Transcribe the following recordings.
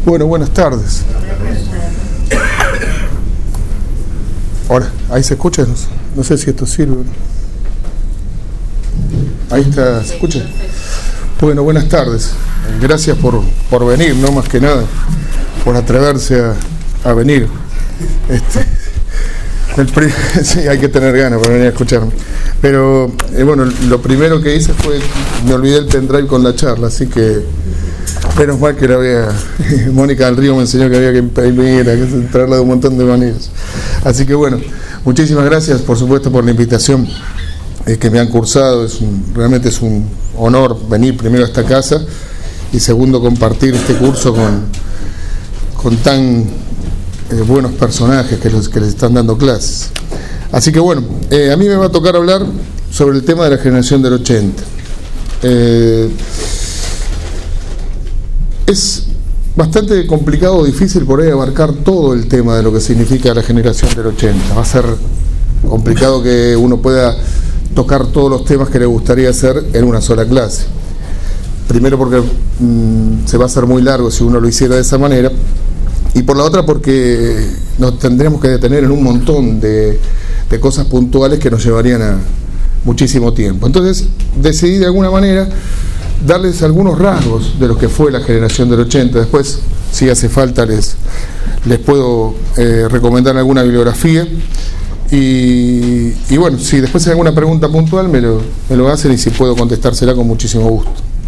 Bueno, buenas tardes. Ahora, ahí se escucha, no sé si esto sirve. Ahí está, ¿se escucha? Bueno, buenas tardes. Gracias por venir, no más que nada, por atreverse a venir. Sí, hay que tener ganas para venir a escucharme. Pero, bueno, lo primero que hice fue, me olvidé el pendrive con la charla, así que menos mal que la había, Mónica del Río me enseñó que había que imprimir, que traerla de un montón de maneras. Así que bueno, muchísimas gracias por supuesto por la invitación que me han cursado. Realmente es un honor venir primero a esta casa y segundo compartir este curso con tan buenos personajes que les están dando clases. Así que bueno, a mí me va a tocar hablar sobre el tema de la generación del 80. Es bastante complicado o difícil por ahí abarcar todo el tema de lo que significa la generación del 80. Va a ser complicado que uno pueda tocar todos los temas que le gustaría hacer en una sola clase. Primero porque se va a hacer muy largo si uno lo hiciera de esa manera, y por la otra porque nos tendríamos que detener en un montón de cosas puntuales que nos llevarían a muchísimo tiempo. Entonces decidí de alguna manera darles algunos rasgos de lo que fue la generación del 80. Después, si hace falta, les puedo recomendar alguna bibliografía. Y bueno, si después hay alguna pregunta puntual, me lo hacen, y si puedo contestársela con muchísimo gusto.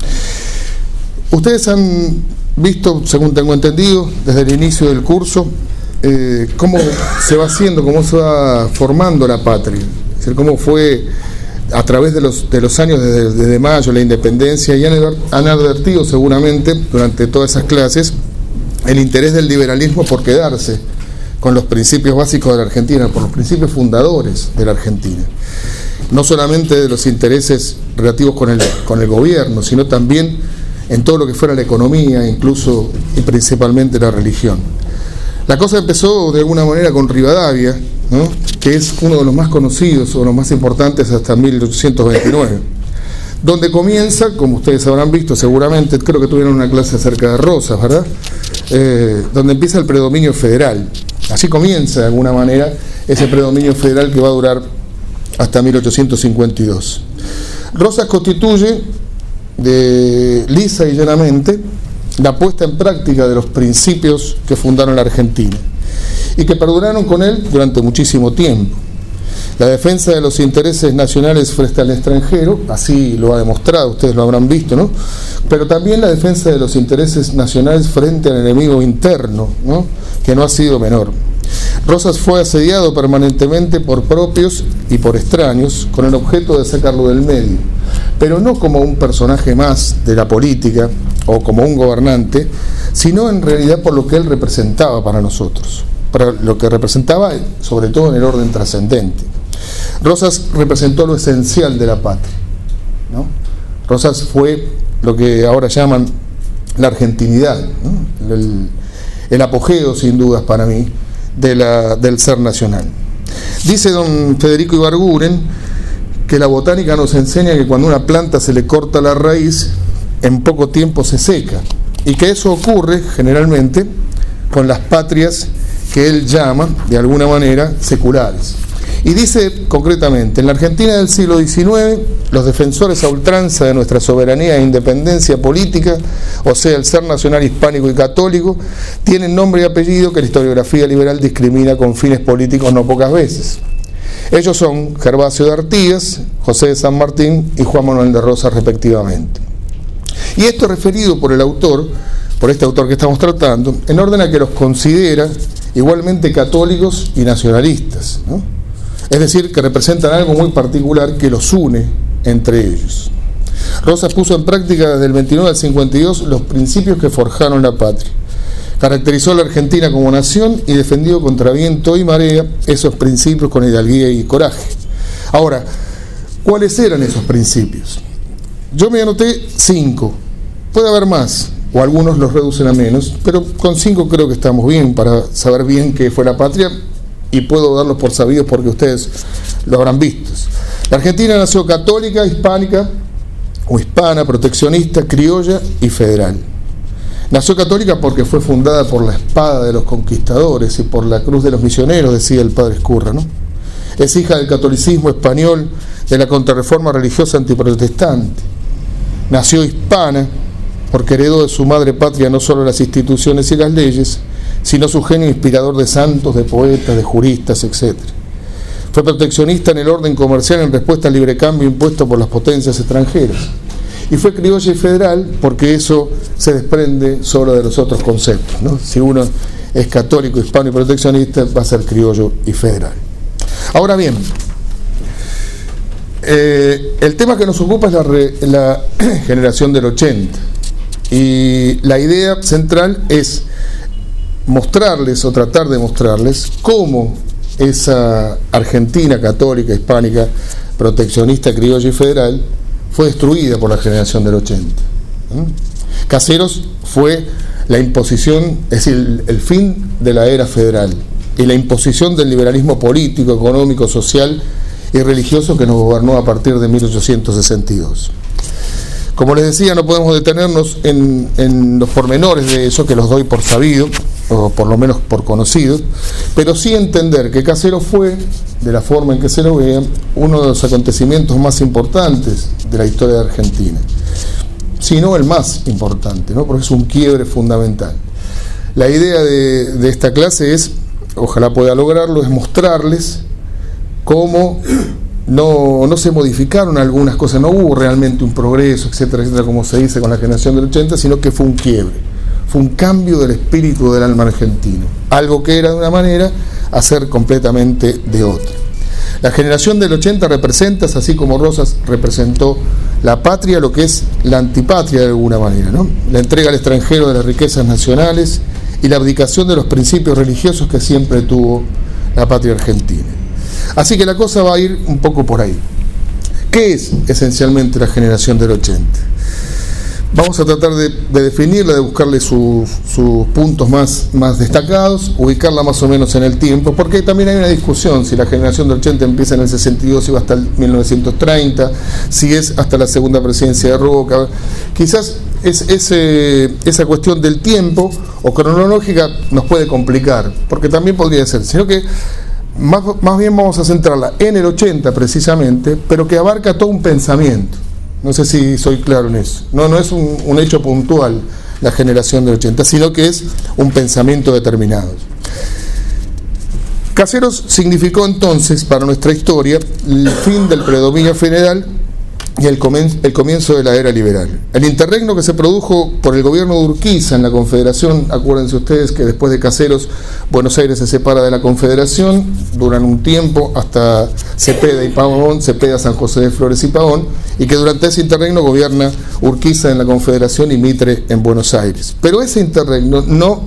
Ustedes han visto, según tengo entendido, desde el inicio del curso, cómo se va haciendo, cómo se va formando la patria. Es decir, cómo fue a través de los años desde Mayo, la independencia, y han advertido seguramente durante todas esas clases el interés del liberalismo por quedarse con los principios básicos de la Argentina, por los principios fundadores de la Argentina. No solamente de los intereses relativos con el gobierno, sino también en todo lo que fuera la economía, incluso y principalmente la religión. La cosa empezó de alguna manera con Rivadavia, ¿no?, que es uno de los más conocidos o los más importantes hasta 1829, donde comienza, como ustedes habrán visto seguramente, creo que tuvieron una clase acerca de Rosas, ¿verdad?, donde empieza el predominio federal. Así comienza de alguna manera ese predominio federal que va a durar hasta 1852. Rosas constituye lisa y llanamente la puesta en práctica de los principios que fundaron la Argentina y que perduraron con él durante muchísimo tiempo. La defensa de los intereses nacionales frente al extranjero, así lo ha demostrado, ustedes lo habrán visto, ¿no?, pero también la defensa de los intereses nacionales frente al enemigo interno, ¿no?, que no ha sido menor. Rosas fue asediado permanentemente por propios y por extraños con el objeto de sacarlo del medio, pero no como un personaje más de la política o como un gobernante, sino en realidad por lo que él representaba para nosotros, para lo que representaba sobre todo en el orden trascendente. Rosas representó lo esencial de la patria, ¿no? Rosas fue lo que ahora llaman la argentinidad, ¿no?, el apogeo sin dudas para mí del ser nacional. Dice don Federico Ibarguren que la botánica nos enseña que cuando una planta se le corta la raíz, en poco tiempo se seca, y que eso ocurre generalmente con las patrias que él llama, de alguna manera, seculares. Y dice concretamente, en la Argentina del siglo XIX, los defensores a ultranza de nuestra soberanía e independencia política, o sea, el ser nacional hispánico y católico, tienen nombre y apellido que la historiografía liberal discrimina con fines políticos no pocas veces. Ellos son Gervasio de Artigas, José de San Martín y Juan Manuel de Rosas, respectivamente. Y esto es referido por el autor, por este autor que estamos tratando, en orden a que los considera igualmente católicos y nacionalistas, ¿no? Es decir, que representan algo muy particular que los une entre ellos. Rosas puso en práctica desde el 29 al 52 los principios que forjaron la patria. Caracterizó a la Argentina como nación y defendió contra viento y marea esos principios con hidalguía y coraje. Ahora, ¿cuáles eran esos principios? Yo me anoté 5. Puede haber más, o algunos los reducen a menos, pero con 5 creo que estamos bien para saber bien qué fue la patria, y puedo darlos por sabidos porque ustedes lo habrán visto. La Argentina nació católica, hispánica o hispana, proteccionista, criolla y federal. Nació católica porque fue fundada por la espada de los conquistadores y por la cruz de los misioneros, decía el padre Ezcurra, ¿no? Es hija del catolicismo español, de la contrarreforma religiosa antiprotestante. Nació hispana porque heredó de su madre patria no solo las instituciones y las leyes, sino su genio inspirador de santos, de poetas, de juristas, etc. Fue proteccionista en el orden comercial en respuesta al libre cambio impuesto por las potencias extranjeras. Y fue criolla y federal porque eso se desprende solo de los otros conceptos, ¿no? Si uno es católico, hispano y proteccionista, va a ser criollo y federal. Ahora bien, el tema que nos ocupa es la generación del 80. Y la idea central es mostrarles o tratar de mostrarles cómo esa Argentina católica, hispánica, proteccionista, criolla y federal fue destruida por la generación del 80. Caseros fue la imposición, es decir, el fin de la era federal y la imposición del liberalismo político, económico, social y religioso que nos gobernó a partir de 1862. Como les decía, no podemos detenernos en los pormenores de eso, que los doy por sabido, o por lo menos por conocido, pero sí entender que Caseros fue, de la forma en que se lo vean, uno de los acontecimientos más importantes de la historia de Argentina, si no el más importante, ¿no? Porque es un quiebre fundamental. La idea de esta clase es, ojalá pueda lograrlo, es mostrarles cómo no se modificaron algunas cosas, no hubo realmente un progreso, etcétera, etcétera, como se dice con la generación del 80, sino que fue un quiebre, fue un cambio del espíritu del alma argentino, algo que era de una manera a ser completamente de otra. La generación del 80 representa, así como Rosas representó la patria, lo que es la antipatria de alguna manera, ¿no? La entrega al extranjero de las riquezas nacionales y la abdicación de los principios religiosos que siempre tuvo la patria argentina. Así que la cosa va a ir un poco por ahí. ¿Qué es esencialmente la generación del 80? Vamos a tratar de definirla, de buscarle sus puntos más destacados, ubicarla más o menos en el tiempo, porque también hay una discusión si la generación del 80 empieza en el 62 y va hasta el 1930, si es hasta la segunda presidencia de Roca. Quizás esa cuestión del tiempo o cronológica nos puede complicar, porque también podría ser, sino que más bien vamos a centrarla en el 80 precisamente, pero que abarca todo un pensamiento. No sé si soy claro en eso. No es un hecho puntual la generación del 80, sino que es un pensamiento determinado. Caseros significó entonces para nuestra historia el fin del predominio federal y el comienzo de la era liberal. El interregno que se produjo por el gobierno de Urquiza en la Confederación, acuérdense ustedes que después de Caseros, Buenos Aires se separa de la Confederación, duran un tiempo hasta Cepeda y Pavón, Cepeda, San José de Flores y Pavón, y que durante ese interregno gobierna Urquiza en la Confederación y Mitre en Buenos Aires. Pero ese interregno no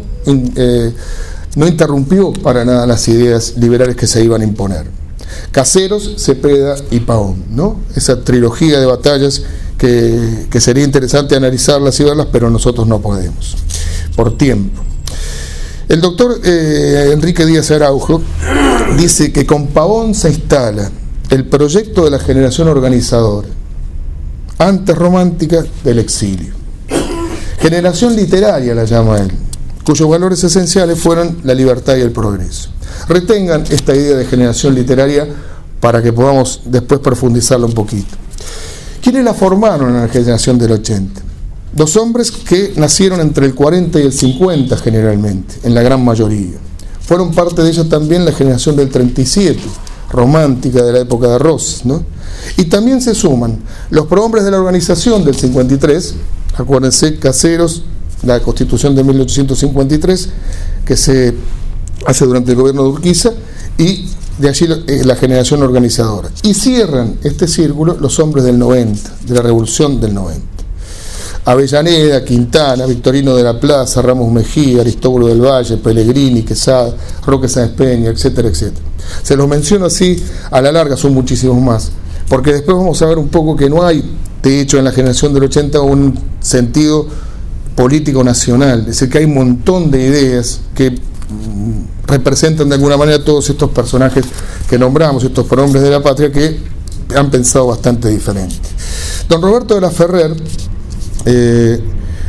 interrumpió para nada las ideas liberales que se iban a imponer. Caseros, Cepeda y Pavón, ¿no? Esa trilogía de batallas que sería interesante analizarlas y verlas, pero nosotros no podemos, por tiempo. El doctor Enrique Díaz Araujo dice que con Pavón se instala el proyecto de la generación organizadora, antes romántica del exilio. Generación literaria la llama él, cuyos valores esenciales fueron la libertad y el progreso. Retengan esta idea de generación literaria para que podamos después profundizarla un poquito. ¿Quiénes la formaron en la generación del 80? Dos hombres que nacieron entre el 40 y el 50 generalmente, en la gran mayoría. Fueron parte de ella también la generación del 37, romántica de la época de Rosas, ¿no? Y también se suman los prohombres de la organización del 53, acuérdense, Caseros, la Constitución de 1853, que se hace durante el gobierno de Urquiza, y de allí la generación organizadora. Y cierran este círculo los hombres del 90, de la Revolución del 90. Avellaneda, Quintana, Victorino de la Plaza, Ramos Mejía, Aristóbulo del Valle, Pellegrini, Quesada, Roque Sáenz Peña, etcétera, etcétera. Se los menciono así a la larga, son muchísimos más, porque después vamos a ver un poco que no hay, de hecho, en la generación del 80 un sentido político nacional, es decir, que hay un montón de ideas que representan de alguna manera todos estos personajes que nombramos, estos prohombres de la patria que han pensado bastante diferente. Don Roberto de la Ferrer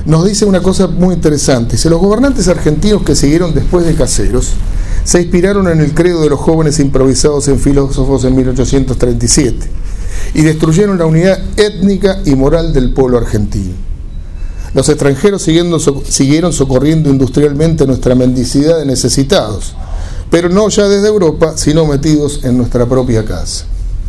nos dice una cosa muy interesante. Dice, los gobernantes argentinos que siguieron después de Caseros se inspiraron en el credo de los jóvenes improvisados en filósofos en 1837 y destruyeron la unidad étnica y moral del pueblo argentino. Los extranjeros siguieron socorriendo industrialmente nuestra mendicidad de necesitados, pero no ya desde Europa, sino metidos en nuestra propia casa.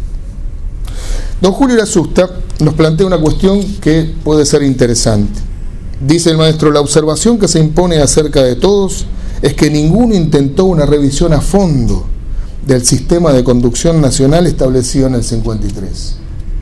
Don Julio Irasusta nos plantea una cuestión que puede ser interesante. Dice el maestro, la observación que se impone acerca de todos es que ninguno intentó una revisión a fondo del sistema de conducción nacional establecido en el 53.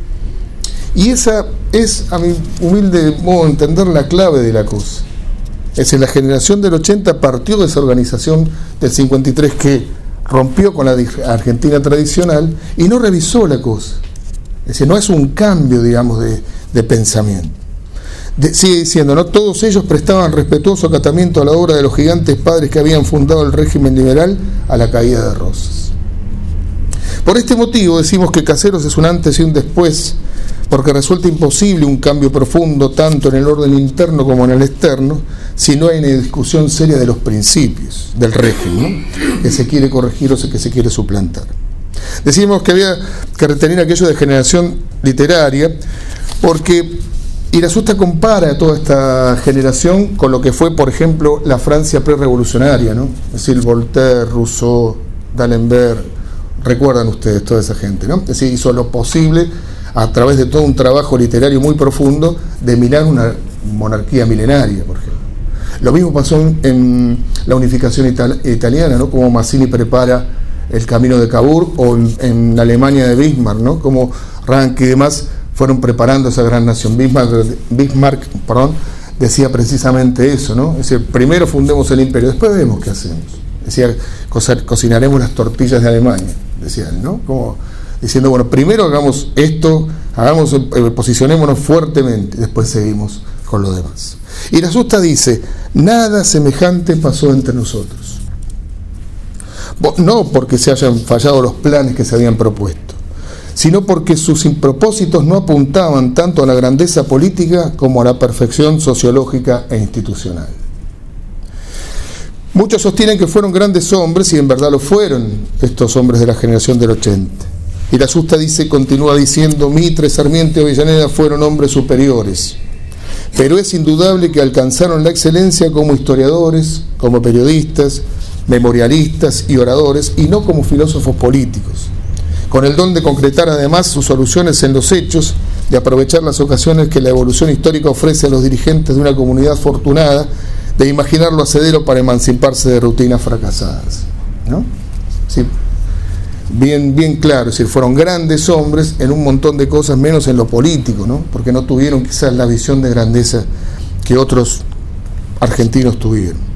Y esa es, a mi humilde modo de entender, la clave de la cosa. Es decir, la generación del 80 partió de esa organización del 53 que rompió con la Argentina tradicional y no revisó la cosa. Es decir, no es un cambio, digamos, de pensamiento. Sigue diciendo, ¿no? Todos ellos prestaban respetuoso acatamiento a la obra de los gigantes padres que habían fundado el régimen liberal a la caída de Rosas. Por este motivo decimos que Caseros es un antes y un después, porque resulta imposible un cambio profundo tanto en el orden interno como en el externo si no hay una discusión seria de los principios del régimen, ¿no?, que se quiere corregir o que se quiere suplantar. Decimos que había que retener aquello de generación literaria porque Irasusta compara a toda esta generación con lo que fue, por ejemplo, la Francia prerevolucionaria, ¿no? Es decir, Voltaire, Rousseau, D'Alembert, recuerdan ustedes toda esa gente, ¿no? Es decir, hizo lo posible a través de todo un trabajo literario muy profundo de mirar una monarquía milenaria, por ejemplo. Lo mismo pasó en la unificación italiana, ¿no? Como Mazzini prepara el camino de Cavour, o en la Alemania de Bismarck, ¿no? Como Ranke y demás fueron preparando esa gran nación. Bismarck, decía precisamente eso, ¿no? Es decir, primero fundemos el imperio, después vemos qué hacemos. Decía, cocinaremos las tortillas de Alemania, decía él, ¿no? Como diciendo, bueno, primero hagamos esto, posicionémonos fuertemente, después seguimos con lo demás. Y Irasusta dice, nada semejante pasó entre nosotros. No porque se hayan fallado los planes que se habían propuesto, sino porque sus propósitos no apuntaban tanto a la grandeza política como a la perfección sociológica e institucional. Muchos sostienen que fueron grandes hombres y en verdad lo fueron estos hombres de la generación del 80. Irasusta continúa diciendo, Mitre, Sarmiento y Avellaneda fueron hombres superiores, pero es indudable que alcanzaron la excelencia como historiadores, como periodistas, memorialistas y oradores, y no como filósofos políticos, con el don de concretar además sus soluciones en los hechos, de aprovechar las ocasiones que la evolución histórica ofrece a los dirigentes de una comunidad afortunada, de imaginarlo hacedero para emanciparse de rutinas fracasadas, ¿no? Sí, bien claro, es decir, fueron grandes hombres en un montón de cosas, menos en lo político, ¿no? Porque no tuvieron quizás la visión de grandeza que otros argentinos tuvieron.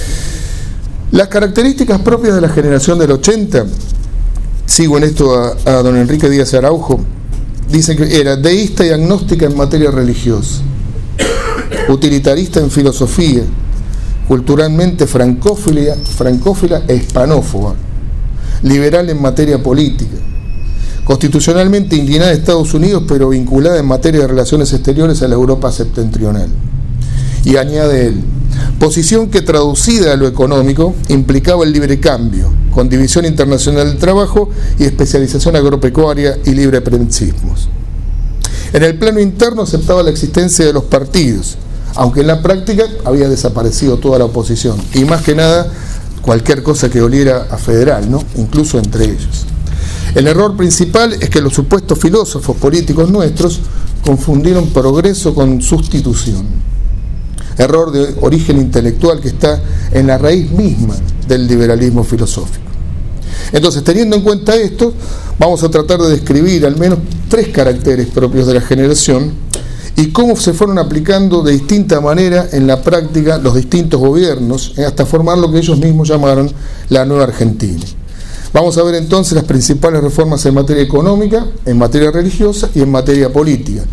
Las características propias de la generación del 80, sigo en esto a don Enrique Díaz Araujo, dice que era deísta y agnóstica en materia religiosa, utilitarista en filosofía, culturalmente francófila e hispanófoba, liberal en materia política, constitucionalmente inclinada a Estados Unidos pero vinculada en materia de relaciones exteriores a la Europa septentrional. Y añade él, posición que traducida a lo económico implicaba el libre cambio, con división internacional del trabajo y especialización agropecuaria y librepencismos. En el plano interno aceptaba la existencia de los partidos, aunque en la práctica había desaparecido toda la oposición, y más que nada cualquier cosa que oliera a federal, ¿no? Incluso entre ellos. El error principal es que los supuestos filósofos políticos nuestros confundieron progreso con sustitución. Error de origen intelectual que está en la raíz misma del liberalismo filosófico. Entonces, teniendo en cuenta esto, vamos a tratar de describir al menos 3 caracteres propios de la generación y cómo se fueron aplicando de distinta manera en la práctica los distintos gobiernos, hasta formar lo que ellos mismos llamaron la Nueva Argentina. Vamos a ver entonces las principales reformas en materia económica, en materia religiosa y en materia política.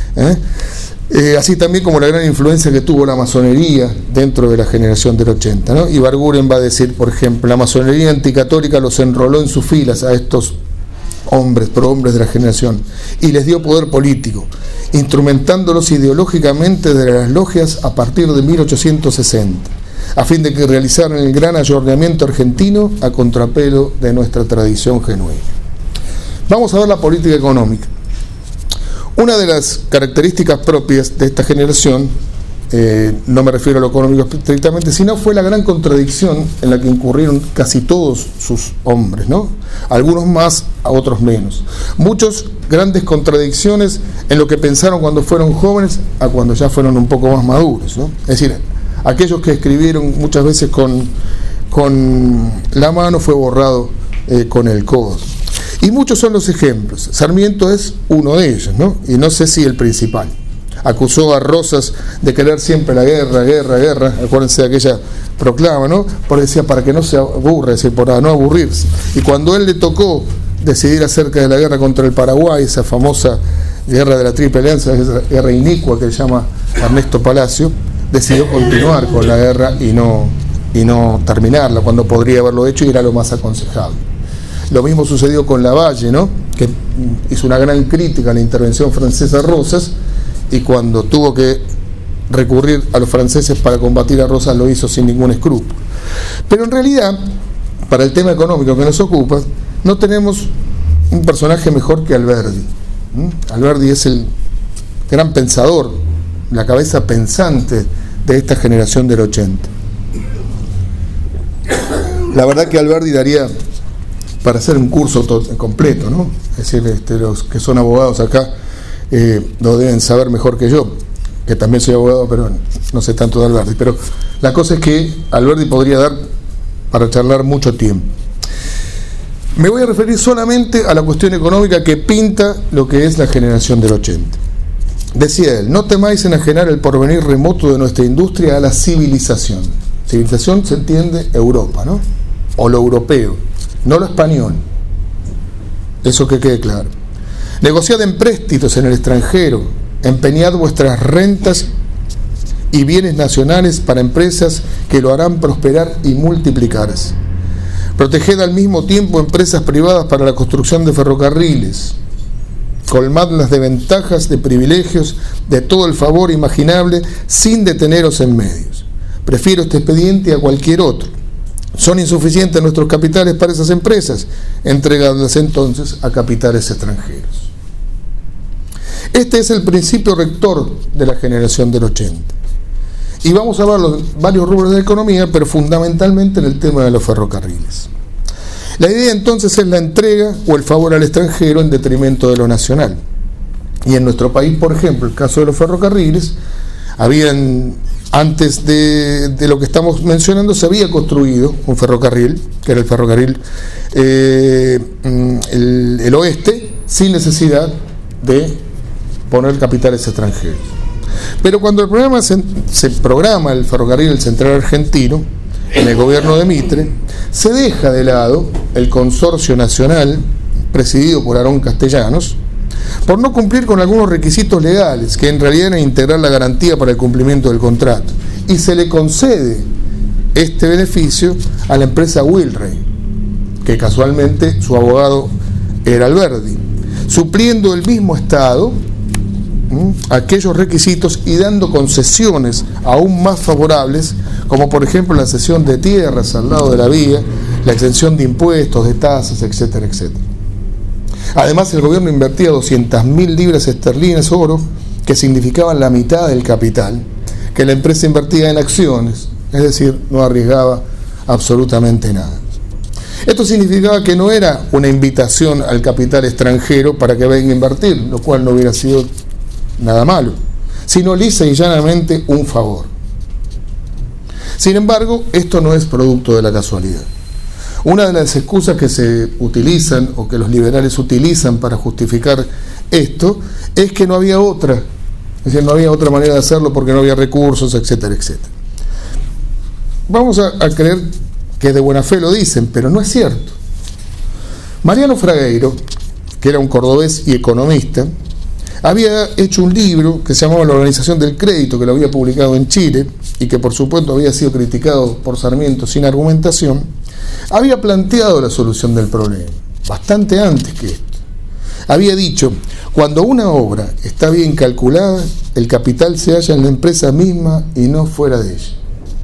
Así también como la gran influencia que tuvo la masonería dentro de la generación del 80, ¿no? Ibarguren va a decir, por ejemplo, la masonería anticatólica los enroló en sus filas a estos hombres, prohombres de la generación, y les dio poder político, instrumentándolos ideológicamente de las logias a partir de 1860, a fin de que realizaran el gran ayornamiento argentino a contrapelo de nuestra tradición genuina. Vamos a ver la política económica. Una de las características propias de esta generación, no me refiero a lo económico estrictamente, sino fue la gran contradicción en la que incurrieron casi todos sus hombres, ¿no? Algunos más, a otros menos. Muchos grandes contradicciones en lo que pensaron cuando fueron jóvenes a cuando ya fueron un poco más maduros, ¿no? Es decir, aquellos que escribieron muchas veces con la mano fue borrado con el codo. Y muchos son los ejemplos. Sarmiento es uno de ellos, ¿no? Y no sé si el principal. Acusó a Rosas de querer siempre la guerra, guerra, guerra. Acuérdense de aquella proclama, ¿no? Porque decía, para que no se aburra, es decir, para no aburrirse. Y cuando él le tocó decidir acerca de la guerra contra el Paraguay, esa famosa guerra de la Triple Alianza, esa guerra inicua que llama Ernesto Palacio, decidió continuar con la guerra y no terminarla, cuando podría haberlo hecho y era lo más aconsejable. Lo mismo sucedió con Lavalle, ¿no? Que hizo una gran crítica a la intervención francesa a Rosas, y cuando tuvo que recurrir a los franceses para combatir a Rosas lo hizo sin ningún escrúpulo. Pero en realidad, para el tema económico que nos ocupa, no tenemos un personaje mejor que Alberdi. Alberdi es el gran pensador, la cabeza pensante de esta generación del 80. La verdad que Alberdi daría para hacer un curso completo, ¿no? Es decir, los que son abogados acá lo deben saber mejor que yo, que también soy abogado, pero no sé tanto de Alberdi. Pero la cosa es que Alberdi podría dar para charlar mucho tiempo. Me voy a referir solamente a la cuestión económica que pinta lo que es la generación del 80. Decía él: no temáis enajenar el porvenir remoto de nuestra industria a la civilización. Civilización se entiende Europa, ¿no? O lo europeo, no lo español. Eso que quede claro. Negociad empréstitos en el extranjero, empeñad vuestras rentas y bienes nacionales para empresas que lo harán prosperar y multiplicarse. Proteged al mismo tiempo empresas privadas para la construcción de ferrocarriles. Colmadlas de ventajas, de privilegios, de todo el favor imaginable, sin deteneros en medios. Prefiero este expediente a cualquier otro. Son insuficientes nuestros capitales para esas empresas, entregadlas entonces a capitales extranjeros. Este es el principio rector de la generación del 80. Y vamos a ver varios rubros de la economía, pero fundamentalmente en el tema de los ferrocarriles. La idea entonces es la entrega o el favor al extranjero en detrimento de lo nacional. Y en nuestro país, por ejemplo, el caso de los ferrocarriles, antes de lo que estamos mencionando, se había construido un ferrocarril, que era el ferrocarril el oeste, sin necesidad de poner capitales extranjeros. Pero cuando se programa el ferrocarril central argentino, en el gobierno de Mitre, se deja de lado el consorcio nacional, presidido por Aarón Castellanos, por no cumplir con algunos requisitos legales, que en realidad eran integrar la garantía para el cumplimiento del contrato, y se le concede este beneficio a la empresa Wilray, que casualmente su abogado era Alberdi, supliendo el mismo Estado aquellos requisitos y dando concesiones aún más favorables, como por ejemplo la cesión de tierras al lado de la vía, la exención de impuestos, de tasas, etcétera, etcétera. Además, el gobierno invertía 200.000 libras esterlinas oro, que significaban la mitad del capital que la empresa invertía en acciones, es decir, no arriesgaba absolutamente nada. Esto significaba que no era una invitación al capital extranjero para que venga a invertir, lo cual no hubiera sido nada malo, sino lisa y llanamente un favor. Sin embargo, esto no es producto de la casualidad. Una de las excusas que se utilizan o que los liberales utilizan para justificar esto es que no había otra, es decir, no había otra manera de hacerlo porque no había recursos, etcétera, etcétera. Vamos a creer que de buena fe lo dicen, pero no es cierto. Mariano Fragueiro, que era un cordobés y economista, había hecho un libro que se llamaba La Organización del Crédito, que lo había publicado en Chile y que por supuesto había sido criticado por Sarmiento sin argumentación. Había planteado la solución del problema, bastante antes que esto. había dicho: cuando una obra está bien calculada, el capital se halla en la empresa misma y no fuera de ella.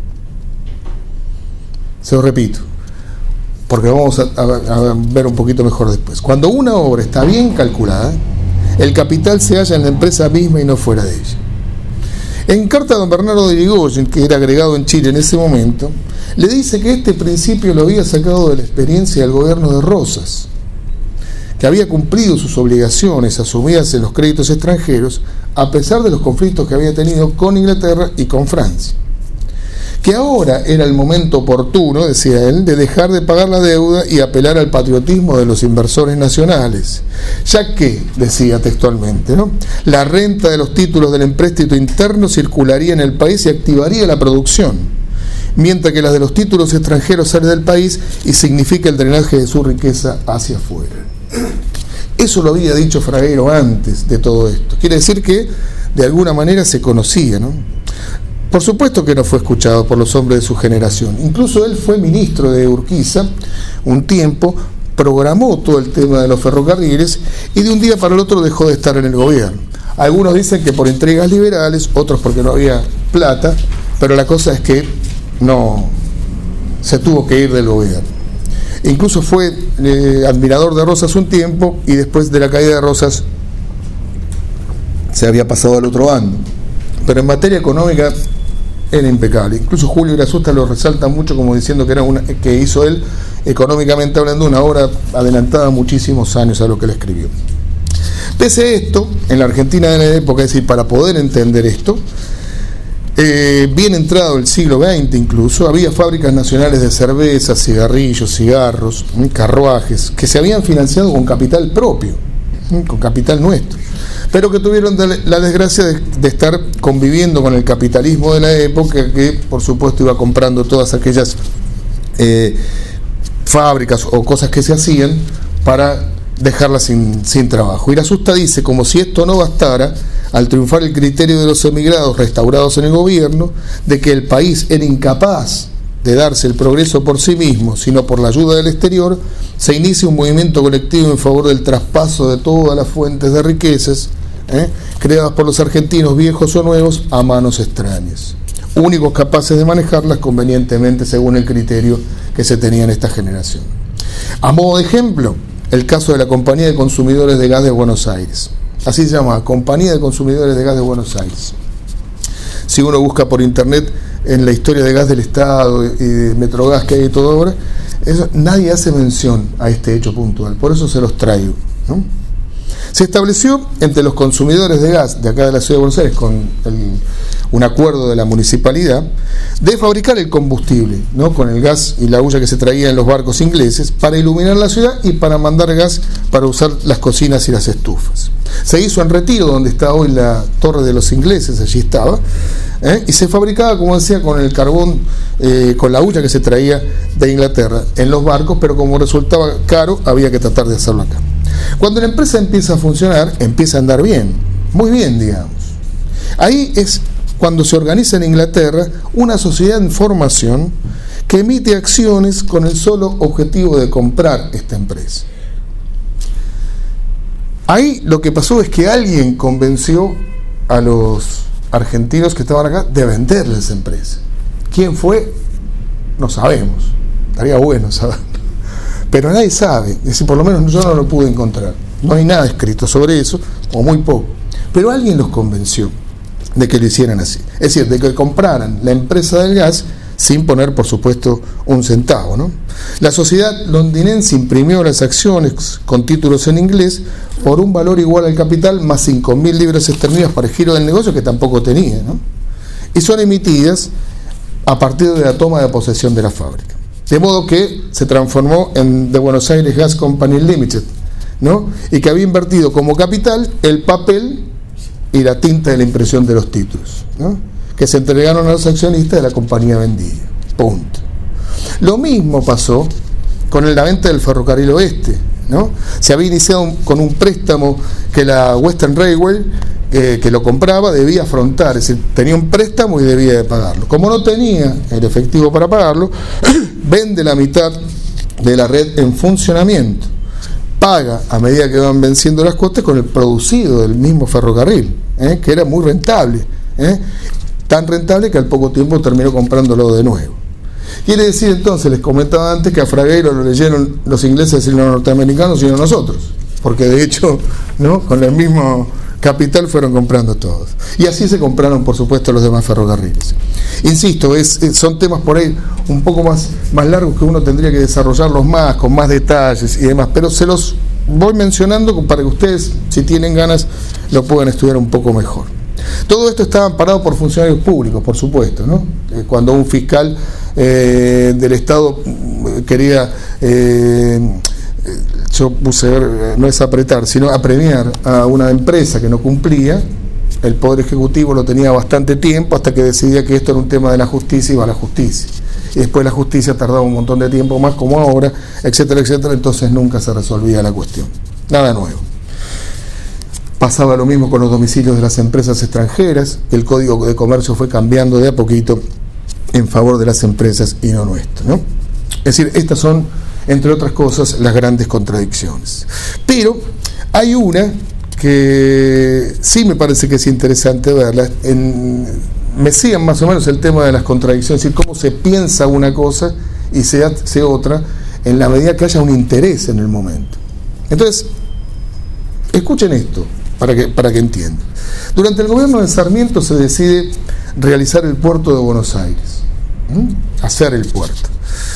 Se lo repito, porque vamos a ver un poquito mejor después. Cuando una obra está bien calculada, el capital se halla en la empresa misma y no fuera de ella. En carta a don Bernardo de Irigoyen, que era agregado en Chile en ese momento, le dice que este principio lo había sacado de la experiencia del gobierno de Rosas, que había cumplido sus obligaciones asumidas en los créditos extranjeros, a pesar de los conflictos que había tenido con Inglaterra y con Francia. Que ahora era el momento oportuno, decía él, de dejar de pagar la deuda y apelar al patriotismo de los inversores nacionales, ya que, decía textualmente, ¿no?, la renta de los títulos del empréstito interno circularía en el país y activaría la producción, mientras que las de los títulos extranjeros salen del país y significa el drenaje de su riqueza hacia afuera. Eso lo había dicho Fragueiro antes de todo esto. Quiere decir que de alguna manera se conocía, ¿no? Por supuesto que no fue escuchado por los hombres de su generación. Incluso él fue ministro de Urquiza un tiempo, programó todo el tema de los ferrocarriles y de un día para el otro dejó de estar en el gobierno. Algunos dicen que por intrigas liberales, otros porque no había plata, pero la cosa es que no se tuvo que ir del gobierno. Incluso fue admirador de Rosas un tiempo y después de la caída de Rosas se había pasado al otro bando. Pero en materia económica era impecable. Incluso Julio Irazusta lo resalta mucho como diciendo que era que hizo él, económicamente hablando, una obra adelantada muchísimos años a lo que él escribió. Pese a esto, en la Argentina de la época, es decir, para poder entender esto, bien entrado el siglo XX incluso, había fábricas nacionales de cerveza, cigarrillos, cigarros, carruajes, que se habían financiado con capital propio, con capital nuestro, pero que tuvieron la desgracia de estar conviviendo con el capitalismo de la época, que por supuesto iba comprando todas aquellas fábricas o cosas que se hacían para dejarlas sin trabajo. Irazusta dice, como si esto no bastara, al triunfar el criterio de los emigrados restaurados en el gobierno, de que el país era incapaz de darse el progreso por sí mismo, sino por la ayuda del exterior, se inicia un movimiento colectivo en favor del traspaso de todas las fuentes de riquezas, creadas por los argentinos viejos o nuevos, a manos extrañas, únicos capaces de manejarlas convenientemente según el criterio que se tenía en esta generación. A modo de ejemplo, el caso de la Compañía de Consumidores de Gas de Buenos Aires. Así se llama, Compañía de Consumidores de Gas de Buenos Aires. Si uno busca por internet en la historia de gas del Estado y de Metrogas que hay todo ahora, nadie hace mención a este hecho puntual, por eso se los traigo, ¿no? Se estableció entre los consumidores de gas de acá de la Ciudad de Buenos Aires, con un acuerdo de la municipalidad, de fabricar el combustible, ¿no?, con el gas y la hulla que se traía en los barcos ingleses, para iluminar la ciudad y para mandar gas para usar las cocinas y las estufas. Se hizo en Retiro, donde está hoy la Torre de los Ingleses, allí estaba, y se fabricaba, como decía, con el carbón, con la hulla que se traía de Inglaterra en los barcos, pero como resultaba caro, había que tratar de hacerlo acá. Cuando la empresa empieza a funcionar, empieza a andar bien, muy bien, digamos. Ahí es cuando se organiza en Inglaterra una sociedad en formación que emite acciones con el solo objetivo de comprar esta empresa. Ahí lo que pasó es que alguien convenció a los argentinos que estaban acá de venderles esa empresa. ¿Quién fue? No sabemos. Estaría bueno saber. Pero nadie sabe. Es decir, por lo menos yo no lo pude encontrar. No hay nada escrito sobre eso, o muy poco. Pero alguien los convenció de que lo hicieran así. Es decir, de que compraran la empresa del gas sin poner, por supuesto, un centavo, ¿no? La sociedad londinense imprimió las acciones con títulos en inglés por un valor igual al capital más 5.000 libras esterlinas para el giro del negocio, que tampoco tenía, ¿no? Y son emitidas a partir de la toma de posesión de la fábrica. De modo que se transformó en The Buenos Aires Gas Company Limited, ¿no? Y que había invertido como capital el papel y la tinta de la impresión de los títulos, ¿no?, que se entregaron a los accionistas de la compañía vendida. Punto. Lo mismo pasó con la venta del ferrocarril oeste, ¿no? Se había iniciado con un préstamo que la Western Railway, que lo compraba, debía afrontar, es decir, tenía un préstamo y debía de pagarlo. Como no tenía el efectivo para pagarlo, vende la mitad de la red en funcionamiento, paga a medida que van venciendo las cuotas con el producido del mismo ferrocarril, que era muy rentable, tan rentable que al poco tiempo terminó comprándolo de nuevo. Quiere decir entonces, les comentaba antes, que a Fragueiro lo leyeron los ingleses y los norteamericanos y no nosotros, porque de hecho, ¿no?, con el mismo capital fueron comprando todos. Y así se compraron, por supuesto, los demás ferrocarriles. Insisto, son temas por ahí un poco más largos que uno tendría que desarrollarlos más, con más detalles y demás, pero se los voy mencionando para que ustedes, si tienen ganas, lo puedan estudiar un poco mejor. Todo esto estaba amparado por funcionarios públicos, por supuesto, ¿no? Cuando un fiscal del Estado quería, yo puse, no es apretar, sino apremiar a una empresa que no cumplía, el Poder Ejecutivo lo tenía bastante tiempo hasta que decidía que esto era un tema de la justicia y iba a la justicia. Y después la justicia tardaba un montón de tiempo más, como ahora, etcétera, etcétera, entonces nunca se resolvía la cuestión. Nada nuevo. Pasaba lo mismo con los domicilios de las empresas extranjeras, el Código de Comercio fue cambiando de a poquito en favor de las empresas y no nuestro, ¿no? Es decir, estas son, entre otras cosas, las grandes contradicciones. Pero hay una que sí me parece que es interesante verla. Me siguen más o menos el tema de las contradicciones, es decir, cómo se piensa una cosa y se hace otra en la medida que haya un interés en el momento. Entonces, escuchen esto para que entiendan. Durante el gobierno de Sarmiento se decide realizar el puerto de Buenos Aires, hacer el puerto.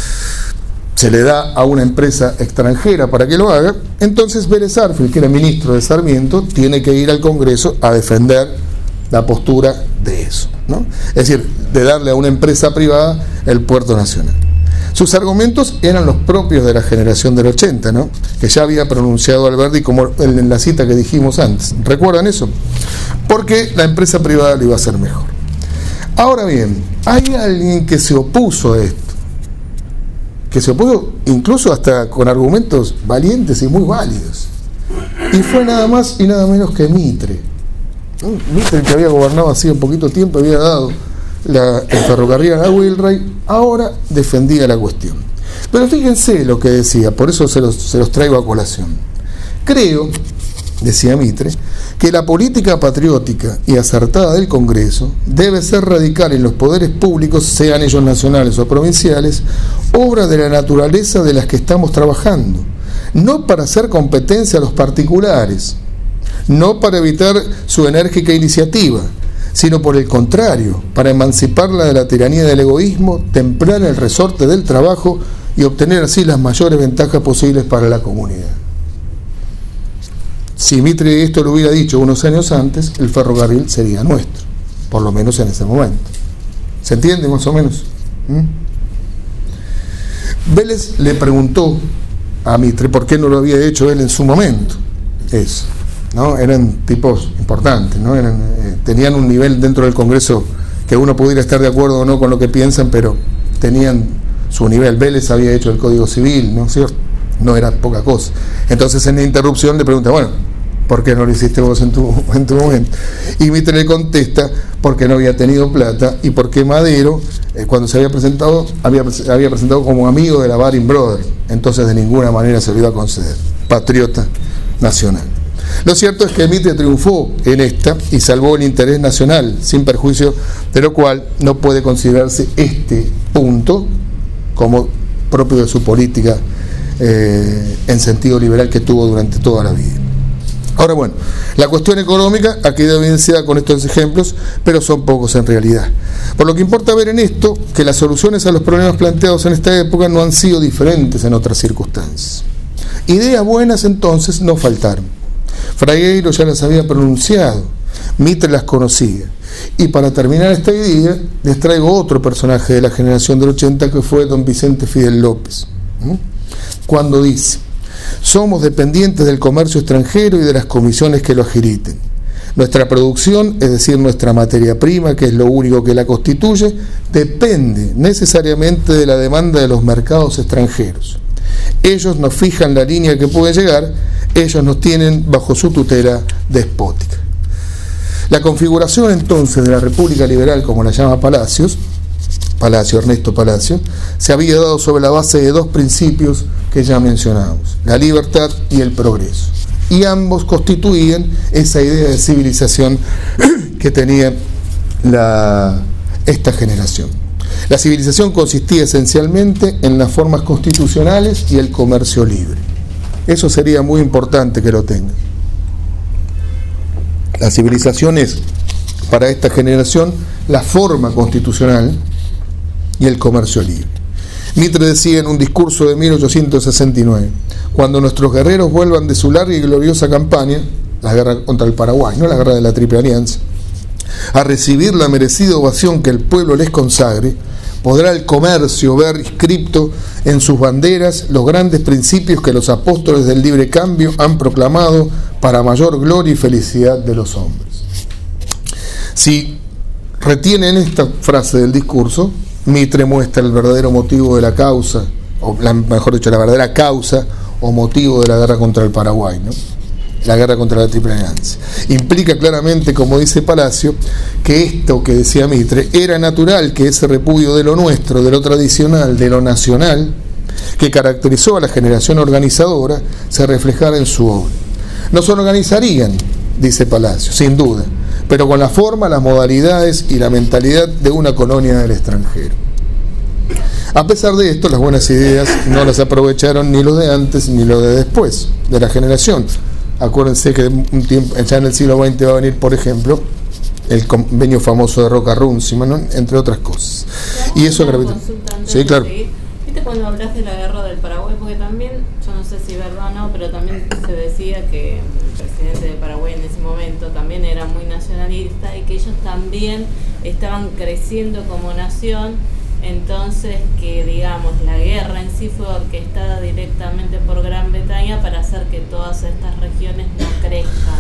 Se le da a una empresa extranjera para que lo haga. Entonces Vélez Sarsfield, que era ministro de Sarmiento, tiene que ir al Congreso a defender la postura de eso, ¿no? Es decir, de darle a una empresa privada el puerto nacional. Sus argumentos eran los propios de la generación del 80, ¿no?, que ya había pronunciado Alberdi, como en la cita que dijimos antes. ¿Recuerdan eso? Porque la empresa privada lo iba a hacer mejor. Ahora bien, hay alguien que se opuso a esto, que se opuso incluso hasta con argumentos valientes y muy válidos, y fue nada más y nada menos que Mitre. Mitre, que había gobernado hacía un poquito tiempo, había dado el ferrocarril a Wilray, ahora defendía la cuestión. Pero fíjense lo que decía, por eso se los traigo a colación. Creo, decía Mitre, que la política patriótica y acertada del Congreso debe ser radical en los poderes públicos, sean ellos nacionales o provinciales, obra de la naturaleza de las que estamos trabajando, no para hacer competencia a los particulares, no para evitar su enérgica iniciativa, sino por el contrario, para emanciparla de la tiranía del egoísmo, templar el resorte del trabajo y obtener así las mayores ventajas posibles para la comunidad. Si Mitre esto lo hubiera dicho unos años antes, el ferrocarril sería nuestro, por lo menos en ese momento. ¿Se entiende más o menos? Vélez le preguntó a Mitre por qué no lo había hecho él en su momento. Eso, ¿no? Eran tipos importantes, ¿no? Tenían un nivel dentro del Congreso que uno pudiera estar de acuerdo o no con lo que piensan, pero tenían su nivel. Vélez había hecho el Código Civil, ¿no es cierto? No era poca cosa. Entonces en la interrupción le pregunta, bueno, ¿por qué no lo hiciste vos en tu momento? Y Mitre le contesta, porque no había tenido plata y porque Madero, cuando se había presentado como amigo de la Baring Brothers, entonces de ninguna manera se lo iba a conceder. Patriota nacional. Lo cierto es que Mitre triunfó en esta y salvó el interés nacional, sin perjuicio de lo cual no puede considerarse este punto como propio de su política en sentido liberal que tuvo durante toda la vida. Ahora, bueno, la cuestión económica ha quedado evidenciada con estos ejemplos, pero son pocos en realidad. Por lo que importa ver en esto que las soluciones a los problemas planteados en esta época no han sido diferentes en otras circunstancias. Ideas buenas entonces no faltaron. Fragueiro ya las había pronunciado, Mitre las conocía. Y para terminar esta idea, les traigo otro personaje de la generación del 80 que fue don Vicente Fidel López. Cuando dice: somos dependientes del comercio extranjero y de las comisiones que lo agiliten. Nuestra producción, es decir, nuestra materia prima, que es lo único que la constituye, depende necesariamente de la demanda de los mercados extranjeros. Ellos nos fijan la línea que puede llegar, ellos nos tienen bajo su tutela despótica. La configuración entonces de la República Liberal, como la llama Palacios, Palacio, Ernesto Palacio, se había dado sobre la base de dos principios que ya mencionamos, la libertad y el progreso. Y ambos constituían esa idea de civilización que tenía esta generación. La civilización consistía esencialmente en las formas constitucionales y el comercio libre. Eso sería muy importante que lo tengan. La civilización es, para esta generación, la forma constitucional y el comercio libre. Mitre decía en un discurso de 1869, cuando nuestros guerreros vuelvan de su larga y gloriosa campaña, la guerra contra el Paraguay, no la guerra de la Triple Alianza, a recibir la merecida ovación que el pueblo les consagre, podrá el comercio ver inscripto en sus banderas los grandes principios que los apóstoles del libre cambio han proclamado para mayor gloria y felicidad de los hombres. Si retienen esta frase del discurso, Mitre muestra el verdadero motivo de la causa, o mejor dicho, la verdadera causa o motivo de la guerra contra el Paraguay, ¿no? La guerra contra la Triple Alianza. Implica claramente, como dice Palacio, que esto que decía Mitre era natural, que ese repudio de lo nuestro, de lo tradicional, de lo nacional, que caracterizó a la generación organizadora, se reflejara en su obra. No se organizarían, dice Palacio, sin duda, pero con la forma, las modalidades y la mentalidad de una colonia del extranjero. A pesar de esto, las buenas ideas no las aprovecharon ni los de antes ni los de después, de la generación. Acuérdense que un tiempo, ya en el siglo XX va a venir, por ejemplo, el convenio famoso de Roca-Runciman, ¿no? Entre otras cosas. Y eso gravita. Sí, claro. ¿Viste cuando hablas de la guerra del Paraguay? Porque también, yo no sé si verdad o no, pero también se decía que el presidente de Paraguay en ese momento también era muy nacionalista y que ellos también estaban creciendo como nación. Entonces, que digamos, la guerra en sí fue orquestada directamente por Gran Bretaña para hacer que todas estas regiones no crezcan.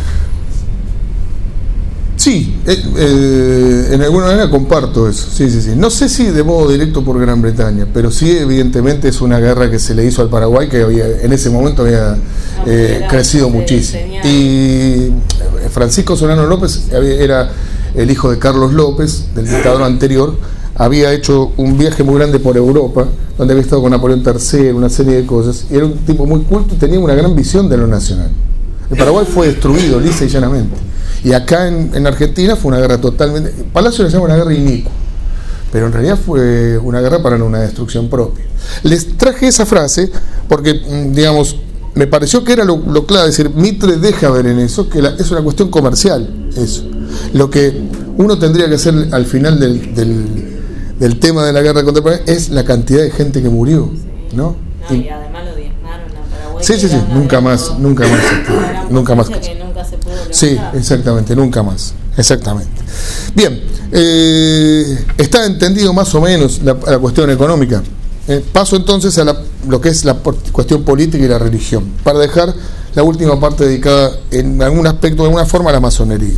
Sí, en alguna manera comparto eso, sí. No sé si de modo directo por Gran Bretaña, pero sí evidentemente es una guerra que se le hizo al Paraguay que en ese momento había crecido muchísimo. Y Francisco Solano López era el hijo de Carlos López, del dictador anterior. Había hecho un viaje muy grande por Europa, donde había estado con Napoleón III, una serie de cosas, y era un tipo muy culto y tenía una gran visión de lo nacional. El Paraguay fue destruido, lisa y llanamente. Y acá en Argentina fue una guerra totalmente... Palacio le llama una guerra inicua, pero en realidad fue una guerra para una destrucción propia. Les traje esa frase porque, digamos, me pareció que era lo clave, es decir, Mitre deja ver en eso que es una cuestión comercial, eso. Lo que uno tendría que hacer al final del tema de la guerra contra el Paraguay es la cantidad de gente que murió, ¿no? Y además lo diezmaron a Paraguay. Sí, nunca más. Que nunca se pudo lograr. Sí, exactamente, nunca más. Exactamente. Bien, está entendido más o menos la cuestión económica. Paso entonces a lo que es la cuestión política y la religión, para dejar la última parte dedicada en algún aspecto, de alguna forma, a la masonería.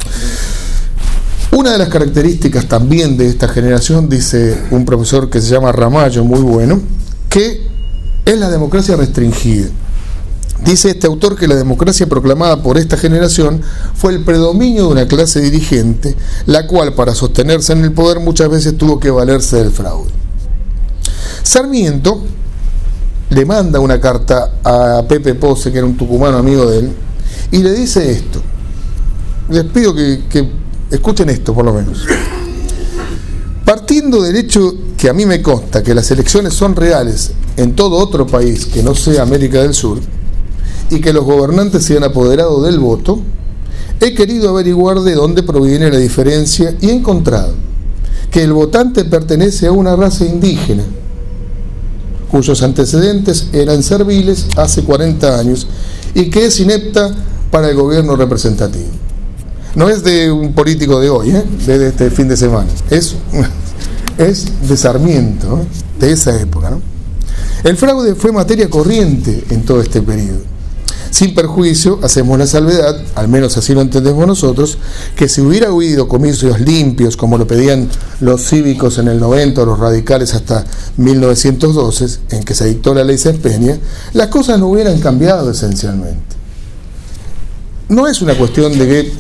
Una de las características también de esta generación, dice un profesor que se llama Ramallo, muy bueno, que es la democracia restringida. Dice este autor que la democracia proclamada por esta generación fue el predominio de una clase dirigente, la cual para sostenerse en el poder muchas veces tuvo que valerse del fraude. Sarmiento le manda una carta a Pepe Pose, que era un tucumano amigo de él, y le dice esto. Les pido que escuchen esto por lo menos. Partiendo del hecho que a mí me consta que las elecciones son reales en todo otro país que no sea América del Sur y que los gobernantes se han apoderado del voto, he querido averiguar de dónde proviene la diferencia y he encontrado que el votante pertenece a una raza indígena cuyos antecedentes eran serviles hace 40 años y que es inepta para el gobierno representativo. No es de un político de hoy, de este fin de semana, es de Sarmiento, de esa época, ¿no? El fraude fue materia corriente en todo este periodo. Sin perjuicio, hacemos la salvedad, al menos así lo entendemos nosotros, que si hubiera habido comicios limpios, como lo pedían los cívicos en el 90 o los radicales hasta 1912, en que se dictó la ley Sáenz Peña, las cosas no hubieran cambiado esencialmente. No es una cuestión de que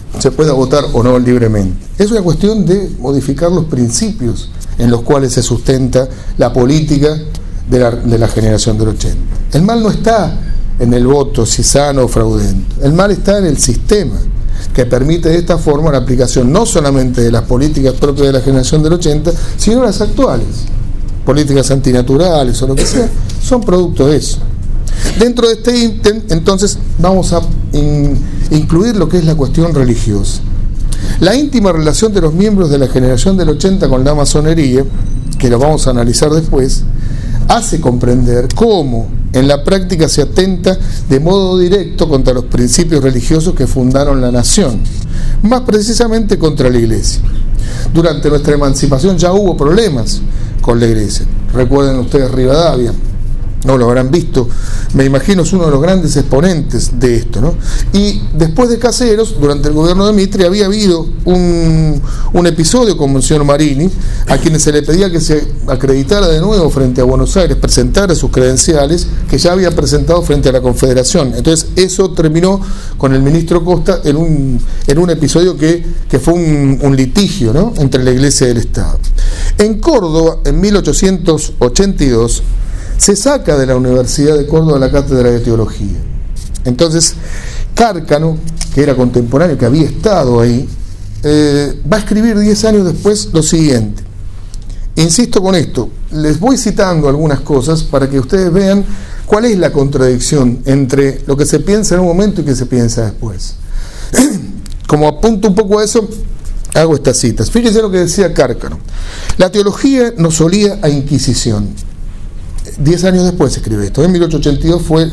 se pueda votar o no libremente. Es una cuestión de modificar los principios en los cuales se sustenta la política de la generación del 80. El mal no está en el voto, si sano o fraudulento. El mal está en el sistema, que permite de esta forma la aplicación no solamente de las políticas propias de la generación del 80, sino las actuales. Políticas antinaturales o lo que sea, son producto de eso. Dentro de este ítem, entonces, vamos a incluir lo que es la cuestión religiosa. La íntima relación de los miembros de la generación del 80 con la masonería, que lo vamos a analizar después, hace comprender cómo en la práctica se atenta de modo directo contra los principios religiosos que fundaron la nación, más precisamente contra la Iglesia. Durante nuestra emancipación ya hubo problemas con la Iglesia. Recuerden ustedes Rivadavia, no lo habrán visto, me imagino es uno de los grandes exponentes de esto, ¿no? Y después de Caseros, durante el gobierno de Mitre, había habido un episodio con Monsignor Marini, a quienes se le pedía que se acreditara de nuevo frente a Buenos Aires, presentara sus credenciales que ya había presentado frente a la Confederación. Entonces eso terminó con el ministro Costa en un episodio que fue un litigio, ¿no?, entre la Iglesia y el Estado. En Córdoba, en 1882, se saca de la Universidad de Córdoba la cátedra de teología. Entonces, Cárcano, que era contemporáneo, que había estado ahí, va a escribir 10 años después lo siguiente. Insisto con esto, les voy citando algunas cosas para que ustedes vean cuál es la contradicción entre lo que se piensa en un momento y que se piensa después. Como apunto un poco a eso, hago estas citas. Fíjense lo que decía Cárcano. La teología nos olía a Inquisición. 10 años después se escribe esto. En 1882 fue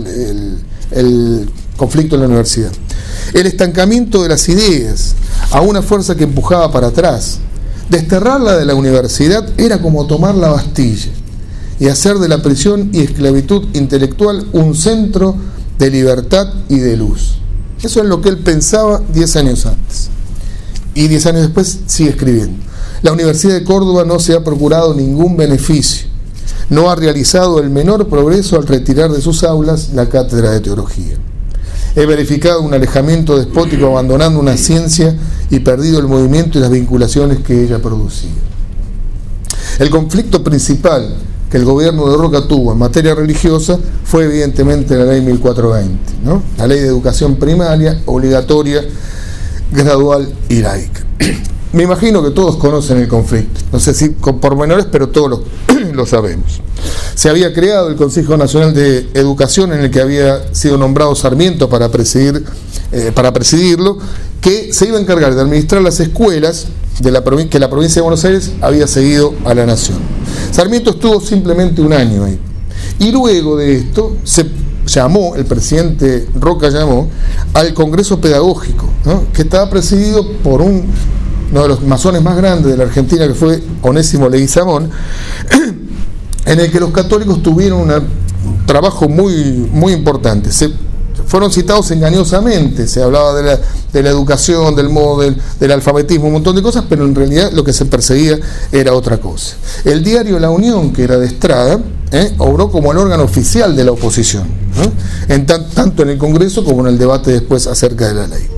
el conflicto en la universidad. El estancamiento de las ideas a una fuerza que empujaba para atrás. Desterrarla de la universidad era como tomar la Bastilla y hacer de la prisión y esclavitud intelectual un centro de libertad y de luz. Eso es lo que él pensaba 10 años antes. Y 10 años después sigue escribiendo. La Universidad de Córdoba no se ha procurado ningún beneficio. No ha realizado el menor progreso al retirar de sus aulas la cátedra de teología. He verificado un alejamiento despótico abandonando una ciencia y perdido el movimiento y las vinculaciones que ella producía. El conflicto principal que el gobierno de Roca tuvo en materia religiosa fue evidentemente la ley 1420, ¿no?, la ley de educación primaria, obligatoria, gradual y laica. Me imagino que todos conocen el conflicto, no sé si con pormenores, pero todos lo sabemos. Se había creado el Consejo Nacional de Educación, en el que había sido nombrado Sarmiento para presidirlo, que se iba a encargar de administrar las escuelas que la provincia de Buenos Aires había cedido a la nación. Sarmiento estuvo simplemente un año ahí. Y luego de esto el presidente Roca llamó al Congreso Pedagógico, ¿no?, que estaba presidido por uno de los masones más grandes de la Argentina, que fue Onésimo Leguizamón, en el que los católicos tuvieron un trabajo muy, muy importante. Fueron citados engañosamente, se hablaba de la educación, del modo del alfabetismo, un montón de cosas, pero en realidad lo que se perseguía era otra cosa. El diario La Unión, que era de Estrada, obró como el órgano oficial de la oposición, tanto en el Congreso como en el debate después acerca de la ley.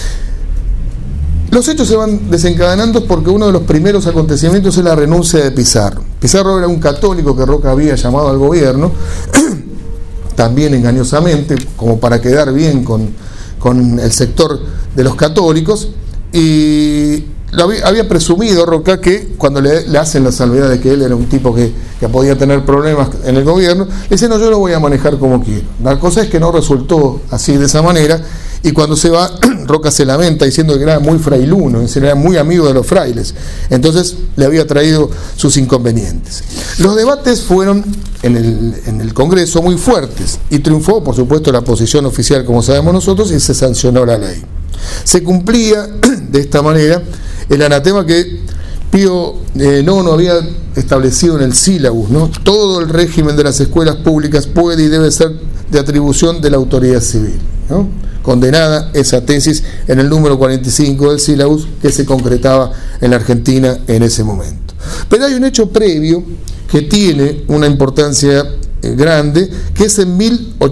Los hechos se van desencadenando porque uno de los primeros acontecimientos es la renuncia de Pizarro. Pizarro era un católico que Roca había llamado al gobierno, también engañosamente, como para quedar bien con el sector de los católicos, y había presumido Roca que cuando le hacen la salvedad de que él era un tipo que podía tener problemas en el gobierno, le dice: no, yo lo voy a manejar como quiero. La cosa es que no resultó así, de esa manera, y cuando se va, Roca se lamenta diciendo que era muy frailuno, es decir, era muy amigo de los frailes, entonces le había traído sus inconvenientes. Los debates fueron en el Congreso muy fuertes y triunfó, por supuesto, la posición oficial, como sabemos nosotros, y se sancionó la ley. Se cumplía de esta manera el anatema que Pío IX había establecido en el sílabus, ¿no? Todo el régimen de las escuelas públicas puede y debe ser de atribución de la autoridad civil, ¿no? Condenada esa tesis en el número 45 del sílabus, que se concretaba en la Argentina en ese momento. Pero hay un hecho previo que tiene una importancia grande, que es en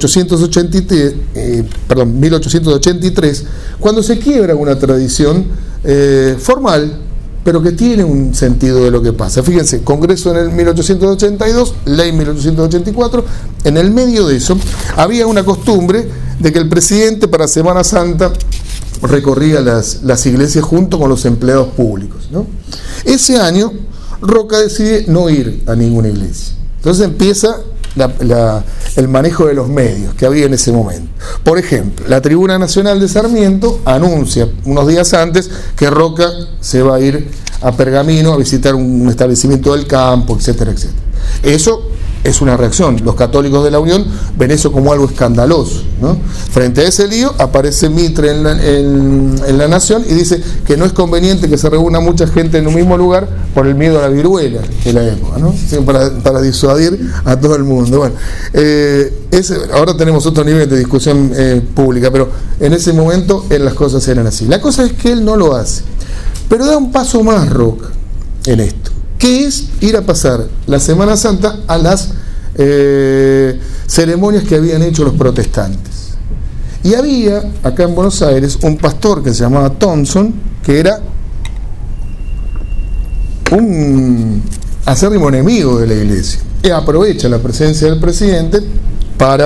1883, cuando se quiebra una tradición formal, pero que tiene un sentido de lo que pasa. Fíjense, Congreso en el 1882, Ley 1884, en el medio de eso había una costumbre de que el presidente para Semana Santa recorría las iglesias junto con los empleados públicos, ¿no? Ese año Roca decide no ir a ninguna iglesia. Entonces empieza el manejo de los medios que había en ese momento. Por ejemplo, la Tribuna Nacional de Sarmiento anuncia unos días antes que Roca se va a ir a Pergamino a visitar un establecimiento del campo, etcétera, etcétera. Eso es una reacción. Los católicos de la Unión ven eso como algo escandaloso, ¿no? Frente a ese lío aparece Mitre en la Nación y dice que no es conveniente que se reúna mucha gente en un mismo lugar por el miedo a la viruela de la época, ¿no? Sí, para disuadir a todo el mundo. Bueno, ahora tenemos otro nivel de discusión pública, pero en ese momento las cosas eran así. La cosa es que él no lo hace, pero da un paso más Roca en esto, que es ir a pasar la Semana Santa a las ceremonias que habían hecho los protestantes. Y había acá en Buenos Aires un pastor que se llamaba Thompson, que era un acérrimo enemigo de la iglesia. Y aprovecha la presencia del presidente para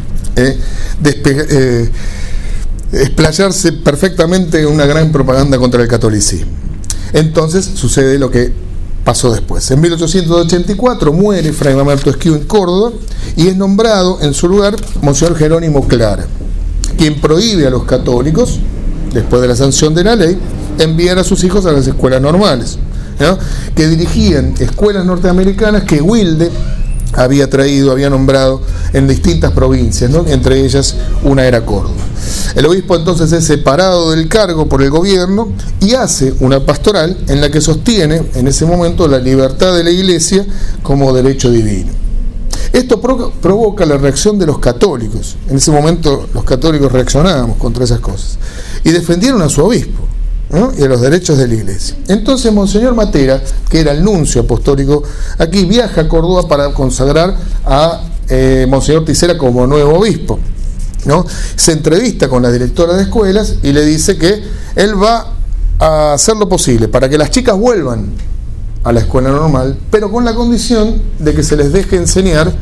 explayarse perfectamente en una gran propaganda contra el catolicismo. Entonces sucede lo que pasó después. En 1884 muere Fray Mamerto Esquiú en Córdoba y es nombrado en su lugar Monseñor Jerónimo Clara, quien prohíbe a los católicos, después de la sanción de la ley, enviar a sus hijos a las escuelas normales, ¿no? Que dirigían escuelas norteamericanas que Wilde había nombrado en distintas provincias, ¿no? Entre ellas una era Córdoba. El obispo entonces es separado del cargo por el gobierno y hace una pastoral en la que sostiene en ese momento la libertad de la iglesia como derecho divino. Esto provoca la reacción de los católicos. En ese momento los católicos reaccionábamos contra esas cosas y defendieron a su obispo, ¿no? Y a los derechos de la iglesia. Entonces Monseñor Matera, que era el nuncio apostólico aquí, viaja a Córdoba para consagrar a Monseñor Tisera como nuevo obispo, ¿no? Se entrevista con la directora de escuelas y le dice que él va a hacer lo posible para que las chicas vuelvan a la escuela normal, pero con la condición de que se les deje enseñar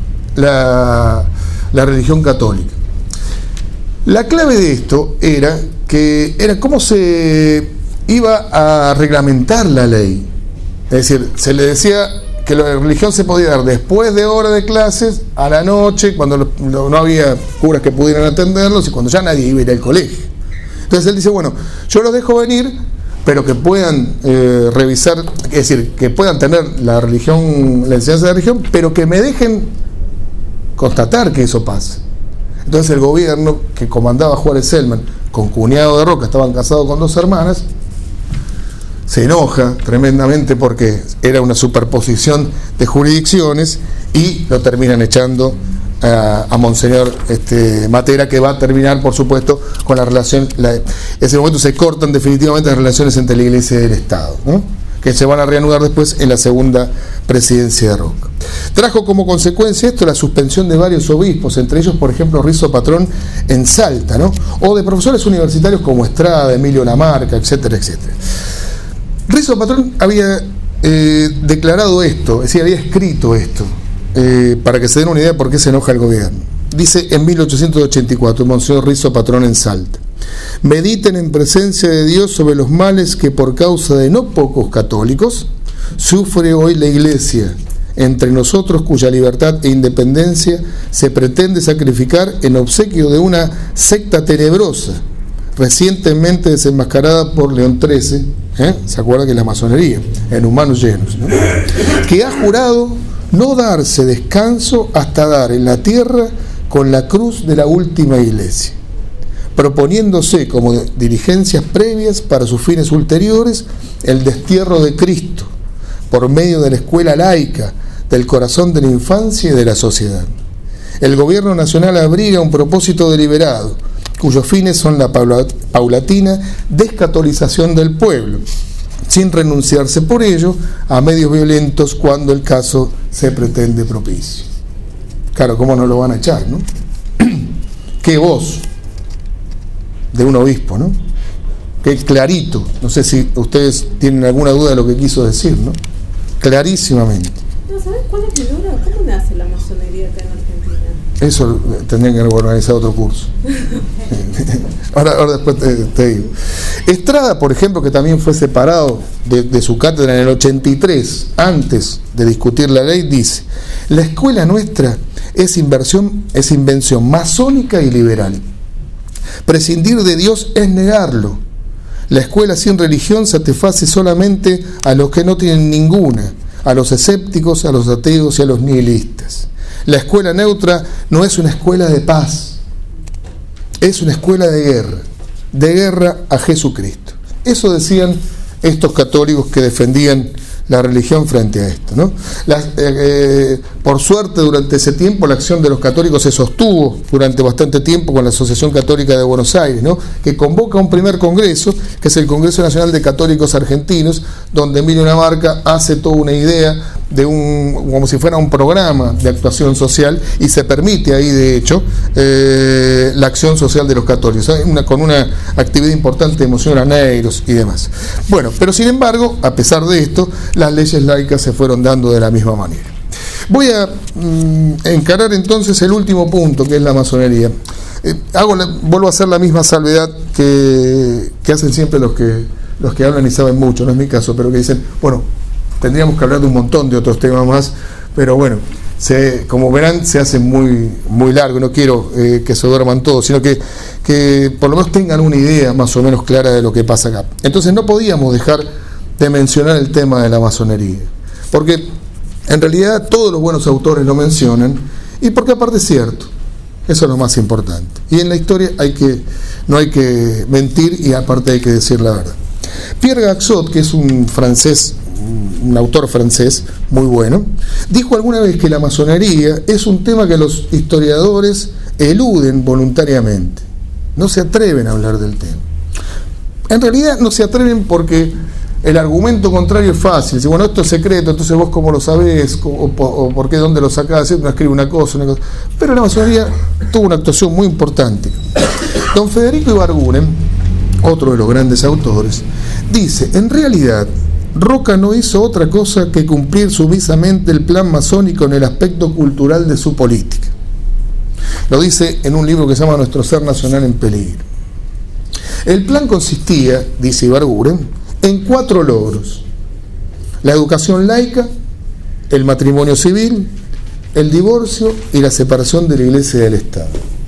la religión católica. La clave de esto era cómo se iba a reglamentar la ley. Es decir, se le decía que la religión se podía dar después de hora de clases, a la noche, cuando no había curas que pudieran atenderlos y cuando ya nadie iba a ir al colegio. Entonces él dice, bueno, yo los dejo venir, pero que puedan revisar, es decir, que puedan tener la enseñanza de la religión, pero que me dejen constatar que eso pasa. Entonces el gobierno que comandaba Juárez Selman, con cuñado de Roca, estaban casados con dos hermanas, se enoja tremendamente porque era una superposición de jurisdicciones y lo terminan echando a Monseñor Matera, que va a terminar, por supuesto, con la relación. En ese momento se cortan definitivamente las relaciones entre la Iglesia y el Estado, ¿no? Que se van a reanudar después en la segunda presidencia de Roca. Trajo como consecuencia esto la suspensión de varios obispos, entre ellos, por ejemplo, Rizo Patrón en Salta, ¿no? O de profesores universitarios como Estrada, Emilio Lamarca, etcétera, etcétera. Rizo Patrón había declarado esto, es decir, había escrito esto, para que se den una idea de por qué se enoja el gobierno. Dice en 1884, Monseñor Rizo Patrón en Salta: mediten en presencia de Dios sobre los males que por causa de no pocos católicos sufre hoy la Iglesia, entre nosotros cuya libertad e independencia se pretende sacrificar en obsequio de una secta tenebrosa, recientemente desenmascarada por León XIII, ¿se acuerda que la masonería? En humanos llenos, ¿no? Que ha jurado no darse descanso hasta dar en la tierra con la cruz de la última iglesia, proponiéndose como diligencias previas para sus fines ulteriores el destierro de Cristo por medio de la escuela laica, del corazón de la infancia y de la sociedad. El gobierno nacional abriga un propósito deliberado, cuyos fines son la paulatina descatolización del pueblo, sin renunciarse por ello a medios violentos cuando el caso se pretende propicio. Claro, ¿cómo no lo van a echar, no? Qué voz de un obispo, ¿no? Qué clarito. No sé si ustedes tienen alguna duda de lo que quiso decir, ¿no? Clarísimamente. No, ¿sabes cuál es mi duda? ¿Cómo nace la masonería acá en Argentina? Eso tendrían que organizar otro curso. ahora después te digo. Estrada, por ejemplo, que también fue separado de su cátedra en el 83, antes de discutir la ley, dice: la escuela nuestra es invención masónica y liberal. Prescindir de Dios es negarlo. La escuela sin religión satisface solamente a los que no tienen ninguna, a los escépticos, a los ateos y a los nihilistas. La escuela neutra no es una escuela de paz, es una escuela de guerra a Jesucristo. Eso decían estos católicos que defendían la religión frente a esto, ¿no? Por suerte, durante ese tiempo la acción de los católicos se sostuvo durante bastante tiempo con la Asociación Católica de Buenos Aires, ¿no? Que convoca un primer congreso, que es el Congreso Nacional de Católicos Argentinos, donde Emilio Lamarca hace toda una idea de como si fuera un programa de actuación social, y se permite ahí, de hecho, la acción social de los católicos, con una actividad importante de Monseñor Aneiros y demás. Bueno, pero sin embargo, a pesar de esto, las leyes laicas se fueron dando de la misma manera. Voy a encarar entonces el último punto, que es la masonería. Vuelvo a hacer la misma salvedad que hacen siempre los que hablan y saben mucho, no es mi caso, pero que dicen, bueno, tendríamos que hablar de un montón de otros temas más, pero bueno, como verán, se hace muy, muy largo. No quiero que se duerman todos, sino que por lo menos tengan una idea más o menos clara de lo que pasa acá. Entonces no podíamos dejar de mencionar el tema de la masonería, porque en realidad todos los buenos autores lo mencionan, y porque aparte es cierto, eso es lo más importante. Y en la historia no hay que mentir, y aparte hay que decir la verdad. Pierre Gaxot, que es un autor francés muy bueno, dijo alguna vez que la masonería es un tema que los historiadores eluden voluntariamente. No se atreven a hablar del tema. En realidad no se atreven porque el argumento contrario es fácil. Si bueno, esto es secreto, entonces vos cómo lo sabés, o por qué, dónde lo sacás, uno escribe una cosa. Pero la masonería tuvo una actuación muy importante. Don Federico Ibarguren, otro de los grandes autores, dice: en realidad Roca no hizo otra cosa que cumplir sumisamente el plan masónico en el aspecto cultural de su política. Lo dice en un libro que se llama Nuestro Ser Nacional en Peligro. El plan consistía, dice Ibarguren, en 4 logros: la educación laica, el matrimonio civil, el divorcio y la separación de la Iglesia y del Estado.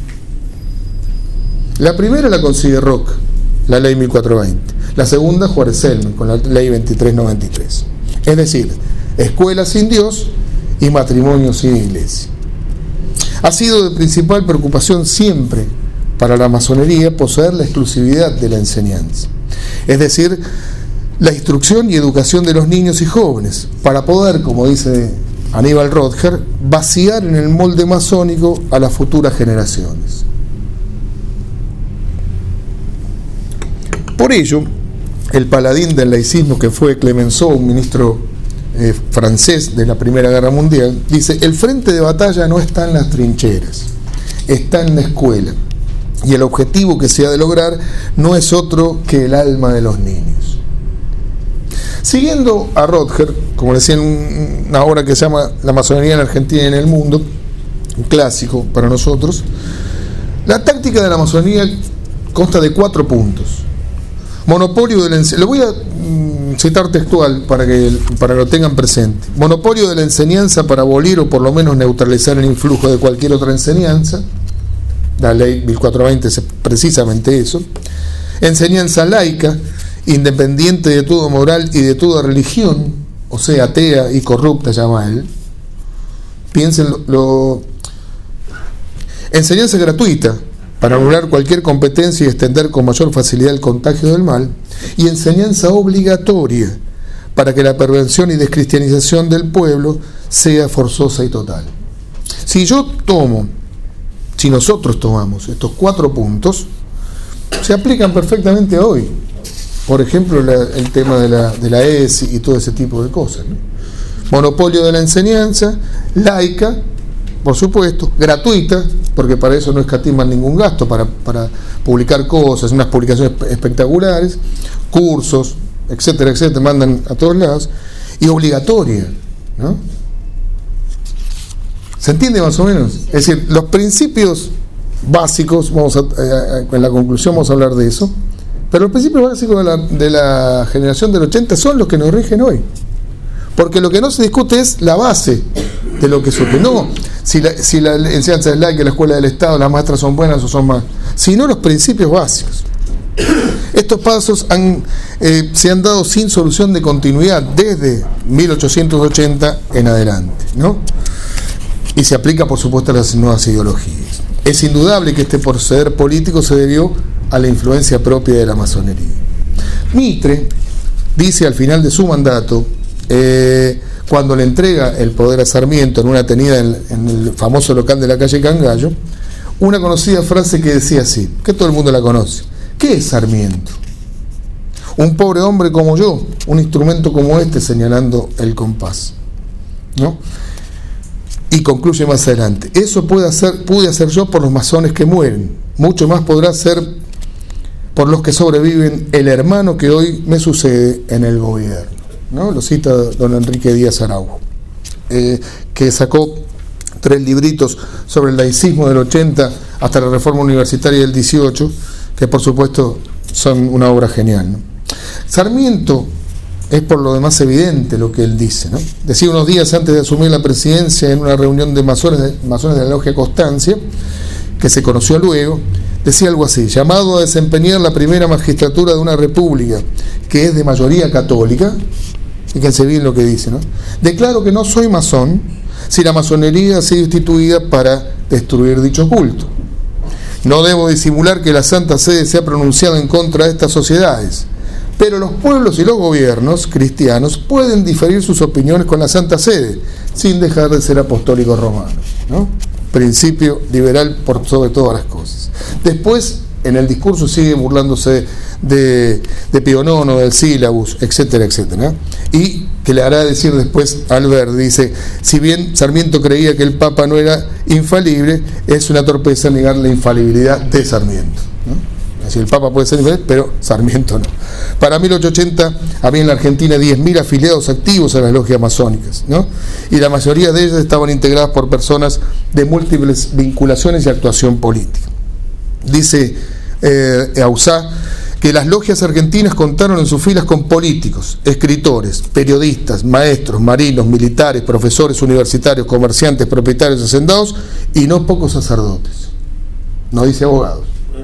La primera la consigue Roca, la ley 1420. La segunda, Juárez Selman, con la ley 2393. Es decir, escuela sin Dios y matrimonio sin Iglesia. Ha sido de principal preocupación siempre para la masonería poseer la exclusividad de la enseñanza, es decir, la instrucción y educación de los niños y jóvenes, para poder, como dice Aníbal Rodger, vaciar en el molde masónico a las futuras generaciones. Por ello, el paladín del laicismo, que fue Clemenceau, un ministro francés de la Primera Guerra Mundial, dice: el frente de batalla no está en las trincheras, está en la escuela, y el objetivo que se ha de lograr no es otro que el alma de los niños. Siguiendo a Rodger, como decía en una obra que se llama La masonería en Argentina y en el mundo, un clásico para nosotros, la táctica de la masonería consta de 4 puntos. Monopolio de la enseñanza. Lo voy a citar textual para que lo tengan presente. Monopolio de la enseñanza para abolir o por lo menos neutralizar el influjo de cualquier otra enseñanza. La ley 1420 es precisamente eso. Enseñanza laica, independiente de toda moral y de toda religión, o sea, atea y corrupta, llama él. Piensen enseñanza gratuita, para anular cualquier competencia y extender con mayor facilidad el contagio del mal, y enseñanza obligatoria, para que la perversión y descristianización del pueblo sea forzosa y total. Si nosotros tomamos estos 4 puntos, se aplican perfectamente hoy. Por ejemplo, el tema de la ESI y todo ese tipo de cosas, ¿no? Monopolio de la enseñanza laica, por supuesto, gratuita, porque para eso no escatiman ningún gasto, para publicar cosas, unas publicaciones espectaculares, cursos, etcétera, etcétera, mandan a todos lados, y obligatoria, ¿no? ¿Se entiende más o menos? Es decir, los principios básicos, en la conclusión vamos a hablar de eso, pero los principios básicos de la generación del 80 son los que nos rigen hoy. Porque lo que no se discute es la base de lo que surge. No si la enseñanza es laica, la escuela del Estado, las maestras son buenas o son malas, sino los principios básicos. Estos pasos se han dado sin solución de continuidad desde 1880 en adelante, ¿no? Y se aplica, por supuesto, a las nuevas ideologías. Es indudable que este proceder político se debió a la influencia propia de la masonería. Mitre dice al final de su mandato, cuando le entrega el poder a Sarmiento en una tenida en el famoso local de la calle Cangallo, una conocida frase que decía así, que todo el mundo la conoce: ¿qué es Sarmiento? Un pobre hombre como yo, un instrumento como este, señalando el compás, ¿no? Y concluye más adelante: eso pude hacer yo por los masones que mueren, mucho más podrá ser por los que sobreviven el hermano que hoy me sucede en el gobierno, ¿no? Lo cita don Enrique Díaz Araujo, que sacó 3 libritos sobre el laicismo del 80 hasta la reforma universitaria del 18, que por supuesto son una obra genial, ¿no? Sarmiento es por lo demás evidente lo que él dice, ¿no? Decía unos días antes de asumir la presidencia en una reunión de masones de la logia Constancia, que se conoció luego, decía algo así: llamado a desempeñar la primera magistratura de una república que es de mayoría católica, fíjense bien lo que dice, ¿no? Declaro que no soy masón si la masonería ha sido instituida para destruir dicho culto. No debo disimular que la Santa Sede se ha pronunciado en contra de estas sociedades, pero los pueblos y los gobiernos cristianos pueden diferir sus opiniones con la Santa Sede sin dejar de ser apostólicos romanos, ¿no? Principio liberal por sobre todas las cosas. Después, en el discurso sigue burlándose de Pío IX, del sílabus, etcétera, etcétera, ¿no? Y que le hará decir después Alberti, dice: si bien Sarmiento creía que el Papa no era infalible, es una torpeza negar la infalibilidad de Sarmiento, ¿no? Es decir, el Papa puede ser infalible, pero Sarmiento no. Para 1880 había en la Argentina 10.000 afiliados activos a las logias masónicas, ¿no? Y la mayoría de ellas estaban integradas por personas de múltiples vinculaciones y actuación política. Dice Ausá que las logias argentinas contaron en sus filas con políticos, escritores, periodistas, maestros, marinos, militares, profesores universitarios, comerciantes, propietarios, hacendados y no pocos sacerdotes. No dice abogados.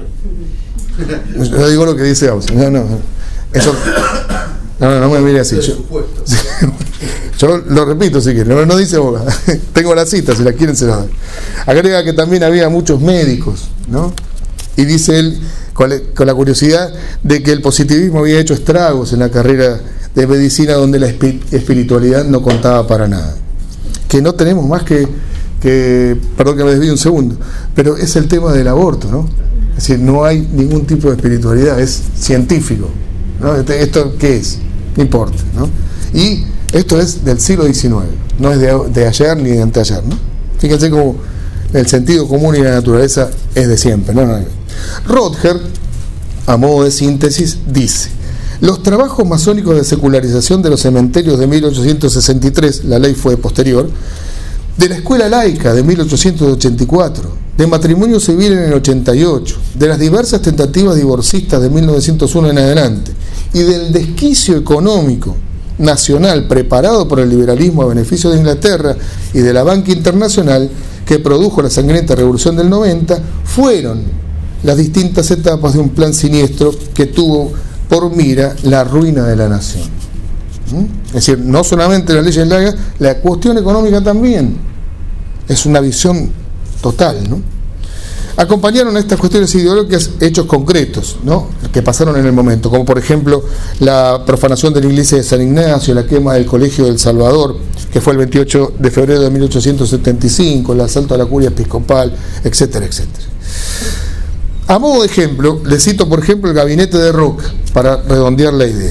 No digo lo que dice Ausá. Eso, no me mire así. Yo lo repito si quieren, no dice abogado. Tengo la cita, si la quieren se la doy. Agrega que también había muchos médicos, ¿no? Y dice él, con la curiosidad de que el positivismo había hecho estragos en la carrera de medicina, donde la espiritualidad no contaba para nada. Que no tenemos más que perdón que me desvíe un segundo, pero es el tema del aborto, ¿no? Es decir, no hay ningún tipo de espiritualidad, es científico, ¿no? ¿Esto qué es? No importa, ¿no? Y esto es del siglo XIX, no es de ayer ni de anteayer, ¿no? Fíjense cómo el sentido común y la naturaleza es de siempre, ¿no? Rotger, a modo de síntesis, dice: los trabajos masónicos de secularización de los cementerios de 1863, la ley fue posterior, de la escuela laica de 1884, de matrimonio civil en el 88, de las diversas tentativas divorcistas de 1901 en adelante, y del desquicio económico nacional preparado por el liberalismo a beneficio de Inglaterra y de la banca internacional que produjo la sangrienta revolución del 90, fueron las distintas etapas de un plan siniestro que tuvo por mira la ruina de la nación. Es decir, no solamente las leyes laicas, la cuestión económica también es una visión total, ¿no? Acompañaron a estas cuestiones ideológicas hechos concretos, ¿no?, que pasaron en el momento, como por ejemplo la profanación de la iglesia de San Ignacio, la quema del Colegio del Salvador, que fue el 28 de febrero de 1875, el asalto a la curia episcopal, etcétera, etcétera. A modo de ejemplo, les cito por ejemplo el gabinete de Roca, para redondear la idea.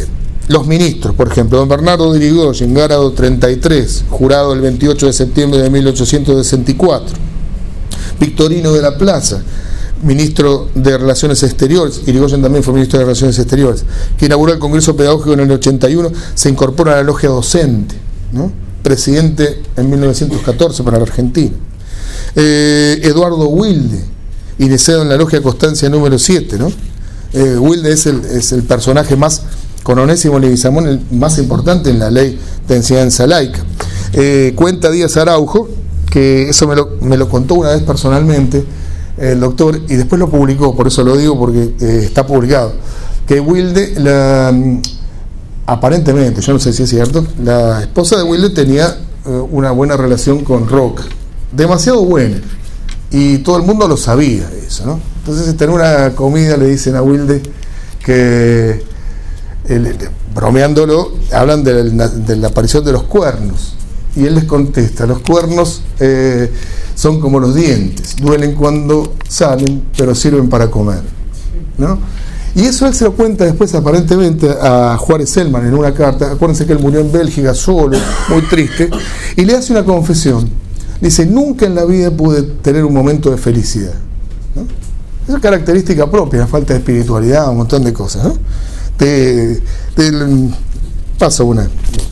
Los ministros, por ejemplo, don Bernardo de Irigoyen, Gárado 33, jurado el 28 de septiembre de 1864. Victorino de la Plaza, ministro de Relaciones Exteriores, Irigoyen también fue ministro de Relaciones Exteriores, que inauguró el Congreso Pedagógico en el 81, se incorpora a la logia docente, ¿no? Presidente en 1914 para la Argentina. Eduardo Wilde, iniciado en la logia Constancia número 7, ¿no? Wilde es el personaje más, con Onésimo Leguizamón, el más importante en la ley de enseñanza laica. Cuenta Díaz Araujo, que eso me lo contó una vez personalmente el doctor, y después lo publicó, por eso lo digo, porque está publicado, que Wilde, aparentemente, yo no sé si es cierto, la esposa de Wilde tenía una buena relación con Roca, demasiado buena, y todo el mundo lo sabía eso, ¿no? Entonces, en una comida le dicen a Wilde que, bromeándolo, hablan de la aparición de los cuernos, y él les contesta: los cuernos son como los dientes, duelen cuando salen, pero sirven para comer, ¿no? Y eso él se lo cuenta después, aparentemente, a Juárez Selman en una carta. Acuérdense que él murió en Bélgica solo, muy triste, y le hace una confesión. Dice: nunca en la vida pude tener un momento de felicidad, ¿no? Esa es característica propia, la falta de espiritualidad, un montón de cosas, ¿no? Paso una.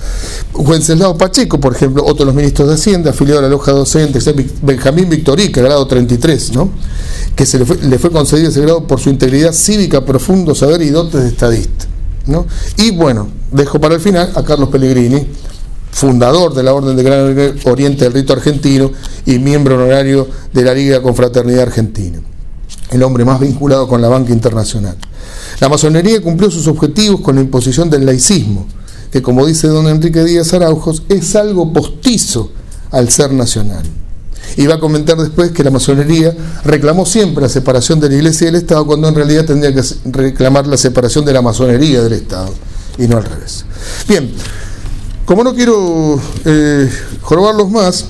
Wenceslao Pacheco, por ejemplo, otro de los ministros de Hacienda, afiliado a la logia docente, Benjamín Victorica, grado 33, ¿no? Que le fue concedido ese grado por su integridad cívica, profundo saber y dotes de estadista, ¿no? Y bueno, dejo para el final a Carlos Pellegrini, fundador de la Orden del Gran Oriente del Rito Argentino y miembro honorario de la Liga de Confraternidad Argentina, el hombre más vinculado con la banca internacional. La masonería cumplió sus objetivos con la imposición del laicismo, que, como dice don Enrique Díaz Araujo, es algo postizo al ser nacional. Y va a comentar después que la masonería reclamó siempre la separación de la Iglesia y del Estado, cuando en realidad tendría que reclamar la separación de la masonería del Estado, y no al revés. Bien, como no quiero jorobarlos más,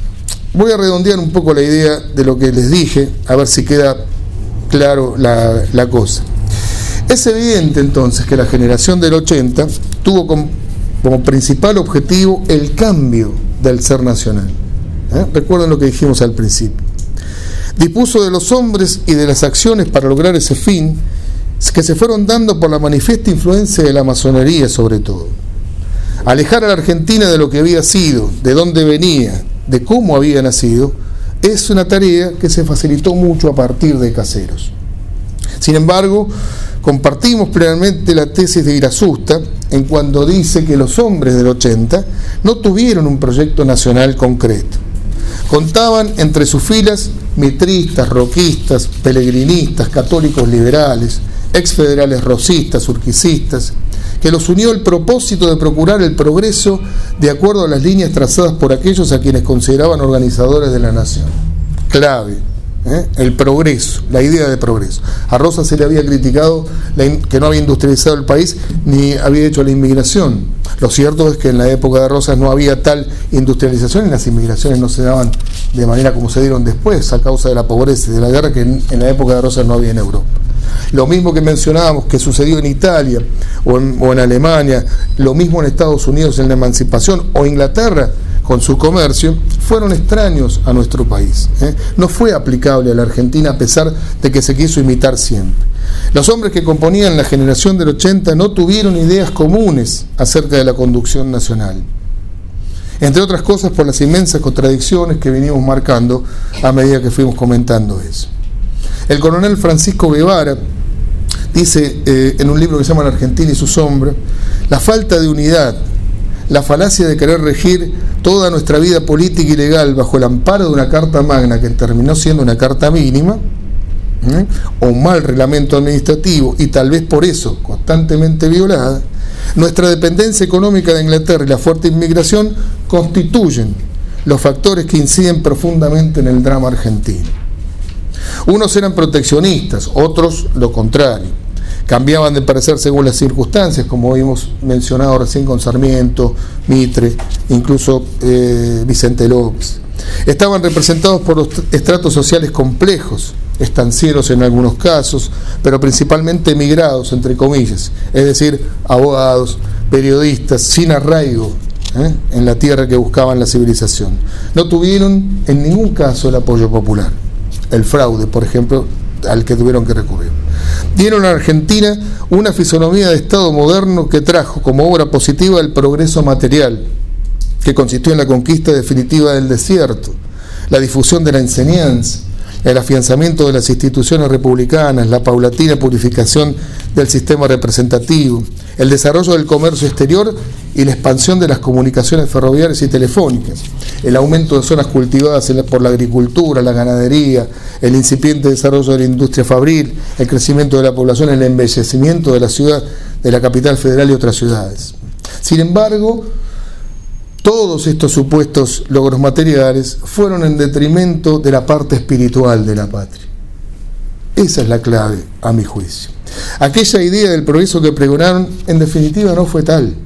voy a redondear un poco la idea de lo que les dije, a ver si queda claro la cosa. Es evidente entonces que la generación del 80 tuvo como principal objetivo el cambio del ser nacional. Recuerden lo que dijimos al principio. Dispuso de los hombres y de las acciones para lograr ese fin, que se fueron dando por la manifiesta influencia de la masonería sobre todo. Alejar a la Argentina de lo que había sido, de dónde venía, de cómo había nacido, es una tarea que se facilitó mucho a partir de Caseros. Sin embargo, compartimos plenamente la tesis de Irasusta en cuando dice que los hombres del 80 no tuvieron un proyecto nacional concreto. Contaban entre sus filas mitristas, roquistas, pelegrinistas, católicos liberales, exfederales rosistas, urquicistas, que los unió el propósito de procurar el progreso de acuerdo a las líneas trazadas por aquellos a quienes consideraban organizadores de la nación. Clave. El progreso, la idea de progreso. A Rosas se le había criticado que no había industrializado el país ni había hecho la inmigración. Lo cierto es que en la época de Rosas no había tal industrialización y las inmigraciones no se daban de manera como se dieron después, a causa de la pobreza y de la guerra, que en la época de Rosas no había en Europa. Lo mismo que mencionábamos que sucedió en Italia o en Alemania, lo mismo en Estados Unidos en la emancipación, o Inglaterra con su comercio, fueron extraños a nuestro país. No fue aplicable a la Argentina, a pesar de que se quiso imitar siempre. Los hombres que componían la generación del 80 no tuvieron ideas comunes acerca de la conducción nacional, entre otras cosas por las inmensas contradicciones que venimos marcando a medida que fuimos comentando eso. El coronel Francisco Guevara dice en un libro que se llama La Argentina y su sombra: la falta de unidad, la falacia de querer regir toda nuestra vida política y legal bajo el amparo de una carta magna que terminó siendo una carta mínima, o un mal reglamento administrativo, y tal vez por eso constantemente violada, nuestra dependencia económica de Inglaterra y la fuerte inmigración constituyen los factores que inciden profundamente en el drama argentino. Unos eran proteccionistas, otros lo contrario. Cambiaban de parecer según las circunstancias, como hemos mencionado recién con Sarmiento, Mitre, incluso Vicente López. Estaban representados por los estratos sociales complejos, estancieros en algunos casos, pero principalmente emigrados, entre comillas, es decir, abogados, periodistas sin arraigo en la tierra que buscaban la civilización. No tuvieron en ningún caso el apoyo popular. El fraude, por ejemplo, al que tuvieron que recurrir. Dieron a Argentina una fisonomía de Estado moderno que trajo como obra positiva el progreso material, que consistió en la conquista definitiva del desierto, la difusión de la enseñanza, el afianzamiento de las instituciones republicanas, la paulatina purificación del sistema representativo, el desarrollo del comercio exterior y la expansión de las comunicaciones ferroviarias y telefónicas, el aumento de zonas cultivadas por la agricultura, la ganadería, el incipiente desarrollo de la industria fabril, el crecimiento de la población, el embellecimiento de la ciudad, de la capital federal y otras ciudades. Sin embargo, todos estos supuestos logros materiales fueron en detrimento de la parte espiritual de la patria. Esa es la clave, a mi juicio. Aquella idea del progreso que pregonaron, en definitiva, no fue tal.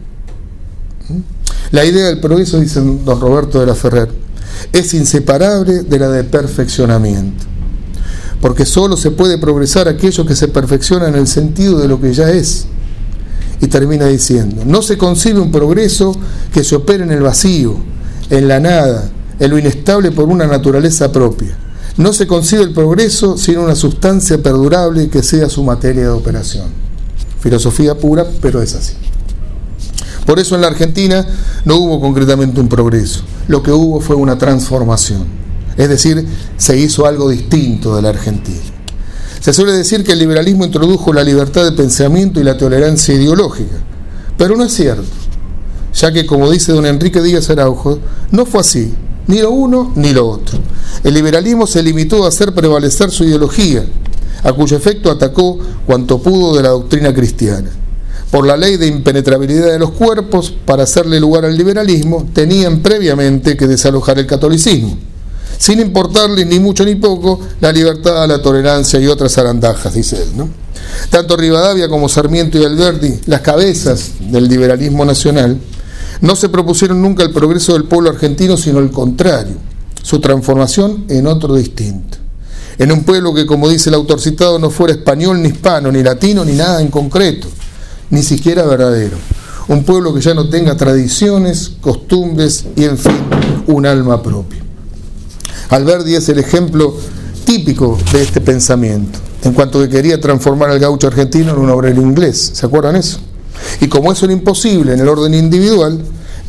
La idea del progreso, dice don Roberto de la Ferrer, es inseparable de la de perfeccionamiento, porque solo se puede progresar aquello que se perfecciona en el sentido de lo que ya es. Y termina diciendo, no se concibe un progreso que se opere en el vacío, en la nada, en lo inestable por una naturaleza propia. No se concibe el progreso sin una sustancia perdurable que sea su materia de operación. Filosofía pura, pero es así. Por eso en la Argentina no hubo concretamente un progreso. Lo que hubo fue una transformación. Es decir, se hizo algo distinto de la Argentina. Se suele decir que el liberalismo introdujo la libertad de pensamiento y la tolerancia ideológica, pero no es cierto, ya que, como dice don Enrique Díaz Araujo, no fue así, ni lo uno ni lo otro. El liberalismo se limitó a hacer prevalecer su ideología, a cuyo efecto atacó cuanto pudo de la doctrina cristiana. Por la ley de impenetrabilidad de los cuerpos, para hacerle lugar al liberalismo, tenían previamente que desalojar el catolicismo, sin importarles ni mucho ni poco la libertad, la tolerancia y otras zarandajas, dice él, ¿no? Tanto Rivadavia como Sarmiento y Alberdi, las cabezas del liberalismo nacional, no se propusieron nunca el progreso del pueblo argentino, sino el contrario, su transformación en otro distinto. En un pueblo que, como dice el autor citado, no fuera español, ni hispano, ni latino, ni nada en concreto, ni siquiera verdadero. Un pueblo que ya no tenga tradiciones, costumbres y, en fin, un alma propia. Alberdi es el ejemplo típico de este pensamiento, en cuanto que quería transformar al gaucho argentino en un obrero inglés. ¿Se acuerdan eso? Y como eso era imposible en el orden individual,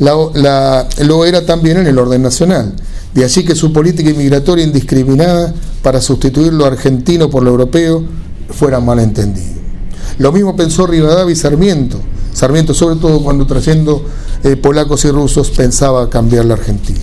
lo era también en el orden nacional. De allí que su política inmigratoria indiscriminada para sustituir lo argentino por lo europeo fuera mal entendido. Lo mismo pensó Rivadavia y Sarmiento. Sarmiento, sobre todo cuando trayendo polacos y rusos, pensaba cambiar la Argentina.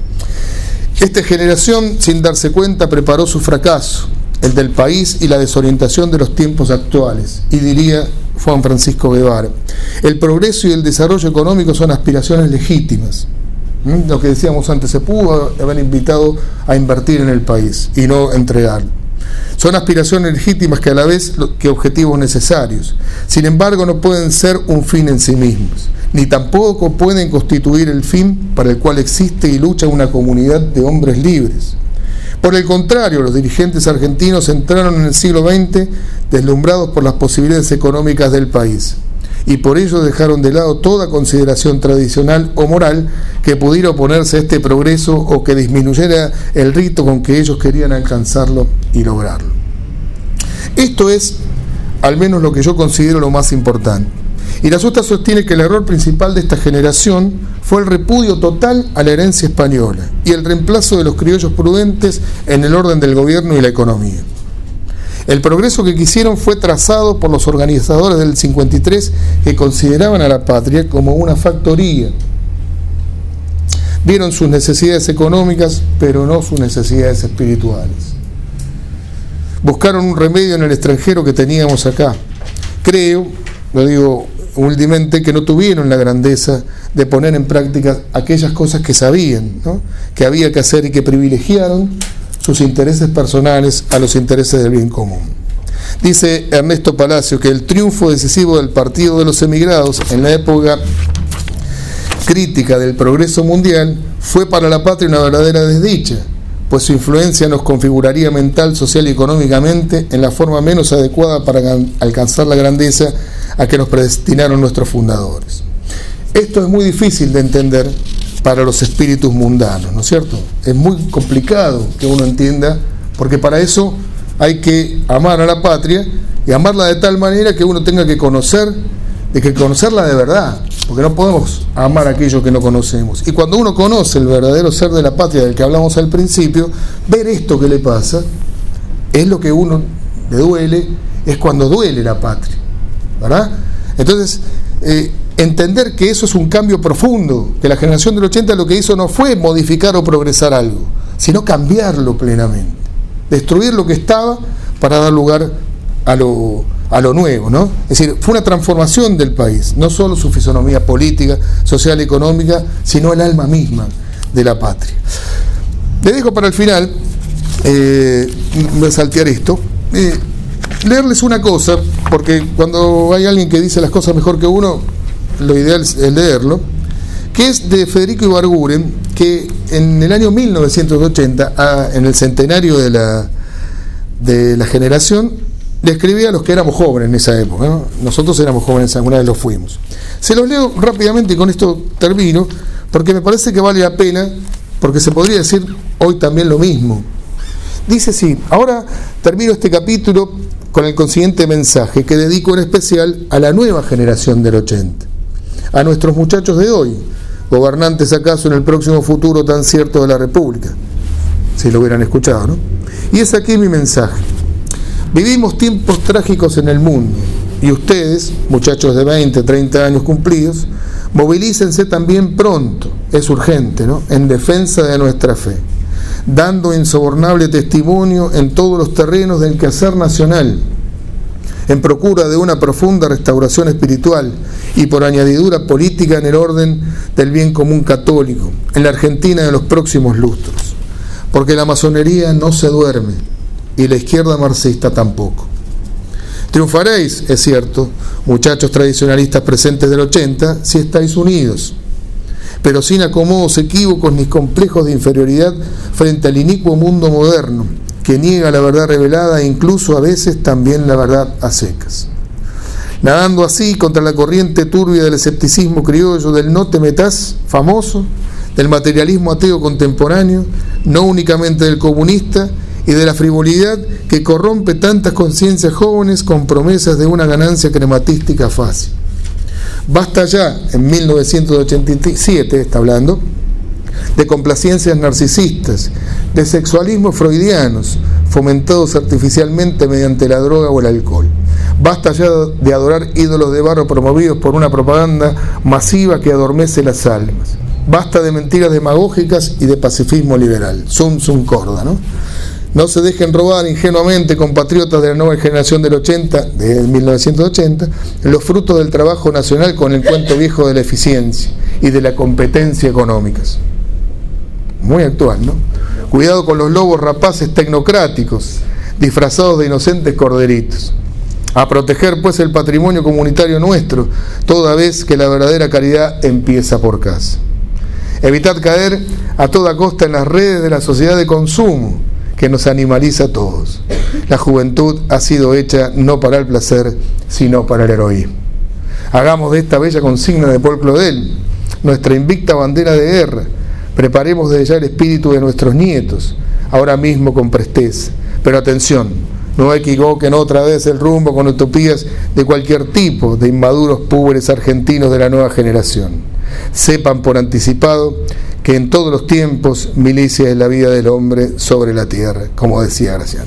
Esta generación, sin darse cuenta, preparó su fracaso, el del país y la desorientación de los tiempos actuales. Y diría Juan Francisco Guevara, el progreso y el desarrollo económico son aspiraciones legítimas. Lo que decíamos antes, se pudo haber invitado a invertir en el país y no entregarlo. Son aspiraciones legítimas que a la vez que objetivos necesarios. Sin embargo, no pueden ser un fin en sí mismos, ni tampoco pueden constituir el fin para el cual existe y lucha una comunidad de hombres libres. Por el contrario, los dirigentes argentinos entraron en el siglo XX deslumbrados por las posibilidades económicas del país, y por ello dejaron de lado toda consideración tradicional o moral que pudiera oponerse a este progreso o que disminuyera el rito con que ellos querían alcanzarlo y lograrlo. Esto es, al menos, lo que yo considero lo más importante. Y la Susta sostiene que el error principal de esta generación fue el repudio total a la herencia española y el reemplazo de los criollos prudentes en el orden del gobierno y la economía. El progreso que quisieron fue trazado por los organizadores del 53, que consideraban a la patria como una factoría. Vieron sus necesidades económicas, pero no sus necesidades espirituales. Buscaron un remedio en el extranjero que teníamos acá. Creo, lo digo humildemente, que no tuvieron la grandeza de poner en práctica aquellas cosas que sabían, ¿no?, que había que hacer, y que privilegiaron sus intereses personales a los intereses del bien común. Dice Ernesto Palacio que el triunfo decisivo del Partido de los Emigrados en la época crítica del progreso mundial fue para la patria una verdadera desdicha, pues su influencia nos configuraría mental, social y económicamente en la forma menos adecuada para alcanzar la grandeza a que nos predestinaron nuestros fundadores. esto es muy difícil de entender para los espíritus mundanos, ¿no es cierto? Es muy complicado que uno entienda, porque para eso hay que amar a la patria y amarla de tal manera que uno tenga que conocerla de verdad, porque no podemos amar aquello que no conocemos. Y cuando uno conoce el verdadero ser de la patria del que hablamos al principio, ver esto que le pasa es lo que uno le duele, es cuando duele la patria, ¿verdad? Entonces, entender que eso es un cambio profundo, que la generación del 80 lo que hizo no fue modificar o progresar algo, sino cambiarlo plenamente, destruir lo que estaba para dar lugar a lo nuevo, ¿no? Es decir, fue una transformación del país, no solo su fisonomía política, social, económica, sino el alma misma de la patria. Le dejo para el final, voy a saltear esto, leerles una cosa, porque cuando hay alguien que dice las cosas mejor que uno, lo ideal es leerlo, que es de Federico Ibarguren, que en el año 1980, en el centenario de la generación, le escribía a los que éramos jóvenes en esa época, ¿no? Nosotros éramos jóvenes, alguna vez lo fuimos. Se los leo rápidamente y con esto termino, porque me parece que vale la pena, porque se podría decir hoy también lo mismo. Dice así: ahora termino este capítulo con el consiguiente mensaje que dedico en especial a la nueva generación del 80, a nuestros muchachos de hoy, gobernantes acaso en el próximo futuro tan cierto de la República, si lo hubieran escuchado, ¿no? Y es aquí mi mensaje. Vivimos tiempos trágicos en el mundo, y ustedes, muchachos de 20, 30 años cumplidos, movilícense también pronto, es urgente, ¿no?, en defensa de nuestra fe, dando insobornable testimonio en todos los terrenos del quehacer nacional, en procura de una profunda restauración espiritual y por añadidura política en el orden del bien común católico, en la Argentina de los próximos lustros, porque la masonería no se duerme y la izquierda marxista tampoco. Triunfaréis, es cierto, muchachos tradicionalistas presentes del 80, si estáis unidos, pero sin acomodos equívocos ni complejos de inferioridad frente al inicuo mundo moderno, que niega la verdad revelada e incluso a veces también la verdad a secas. Nadando así contra la corriente turbia del escepticismo criollo, del no te metás famoso, del materialismo ateo contemporáneo, no únicamente del comunista, y de la frivolidad que corrompe tantas conciencias jóvenes con promesas de una ganancia crematística fácil. Basta ya, en 1987 está hablando, de complacencias narcisistas, de sexualismos freudianos, fomentados artificialmente mediante la droga o el alcohol. Basta ya de adorar ídolos de barro promovidos por una propaganda masiva que adormece las almas. Basta de mentiras demagógicas y de pacifismo liberal. Sun Corda, ¿no? No se dejen robar ingenuamente, compatriotas de la nueva generación del 80, de 1980, los frutos del trabajo nacional con el cuento viejo de la eficiencia y de la competencia económicas. Muy actual, ¿no? Cuidado con los lobos rapaces tecnocráticos, disfrazados de inocentes corderitos. A proteger, pues, el patrimonio comunitario nuestro, toda vez que la verdadera caridad empieza por casa. Evitad caer a toda costa en las redes de la sociedad de consumo, que nos animaliza a todos. La juventud ha sido hecha no para el placer, sino para el heroísmo. Hagamos de esta bella consigna de Paul Claudel nuestra invicta bandera de guerra. Preparemos desde ya el espíritu de nuestros nietos, ahora mismo con presteza. Pero atención, no equivoquen otra vez el rumbo con utopías de cualquier tipo de inmaduros púberes argentinos de la nueva generación. Sepan por anticipado que en todos los tiempos milicia es la vida del hombre sobre la tierra, como decía Graciano.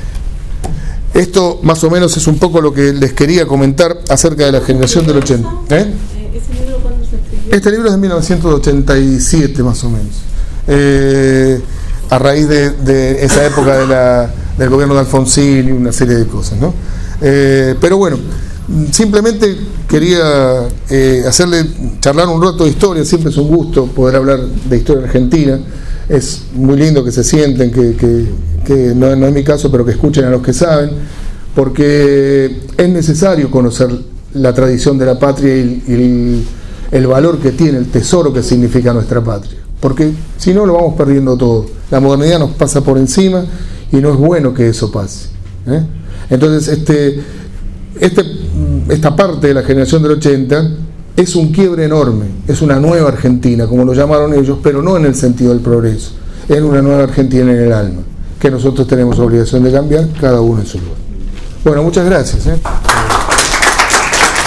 Esto más o menos es un poco lo que les quería comentar acerca de la generación del 80. ¿Ese libro cuándo se escribió? Este libro es de 1987 más o menos, a raíz de esa época del gobierno de Alfonsín y una serie de cosas, ¿no? Pero bueno, simplemente quería charlar un rato de historia. Siempre es un gusto poder hablar de historia argentina. Es muy lindo que se sienten, que no es mi caso, pero que escuchen a los que saben, porque es necesario conocer la tradición de la patria y el valor que tiene, el tesoro que significa nuestra patria, porque si no lo vamos perdiendo todo. La modernidad nos pasa por encima y no es bueno que eso pase, ¿eh? Entonces esta parte de la generación del 80 Es un quiebre enorme, es una nueva Argentina, como lo llamaron ellos, pero no en el sentido del progreso, es una nueva Argentina en el alma, que nosotros tenemos obligación de cambiar, cada uno en su lugar. Bueno, muchas gracias.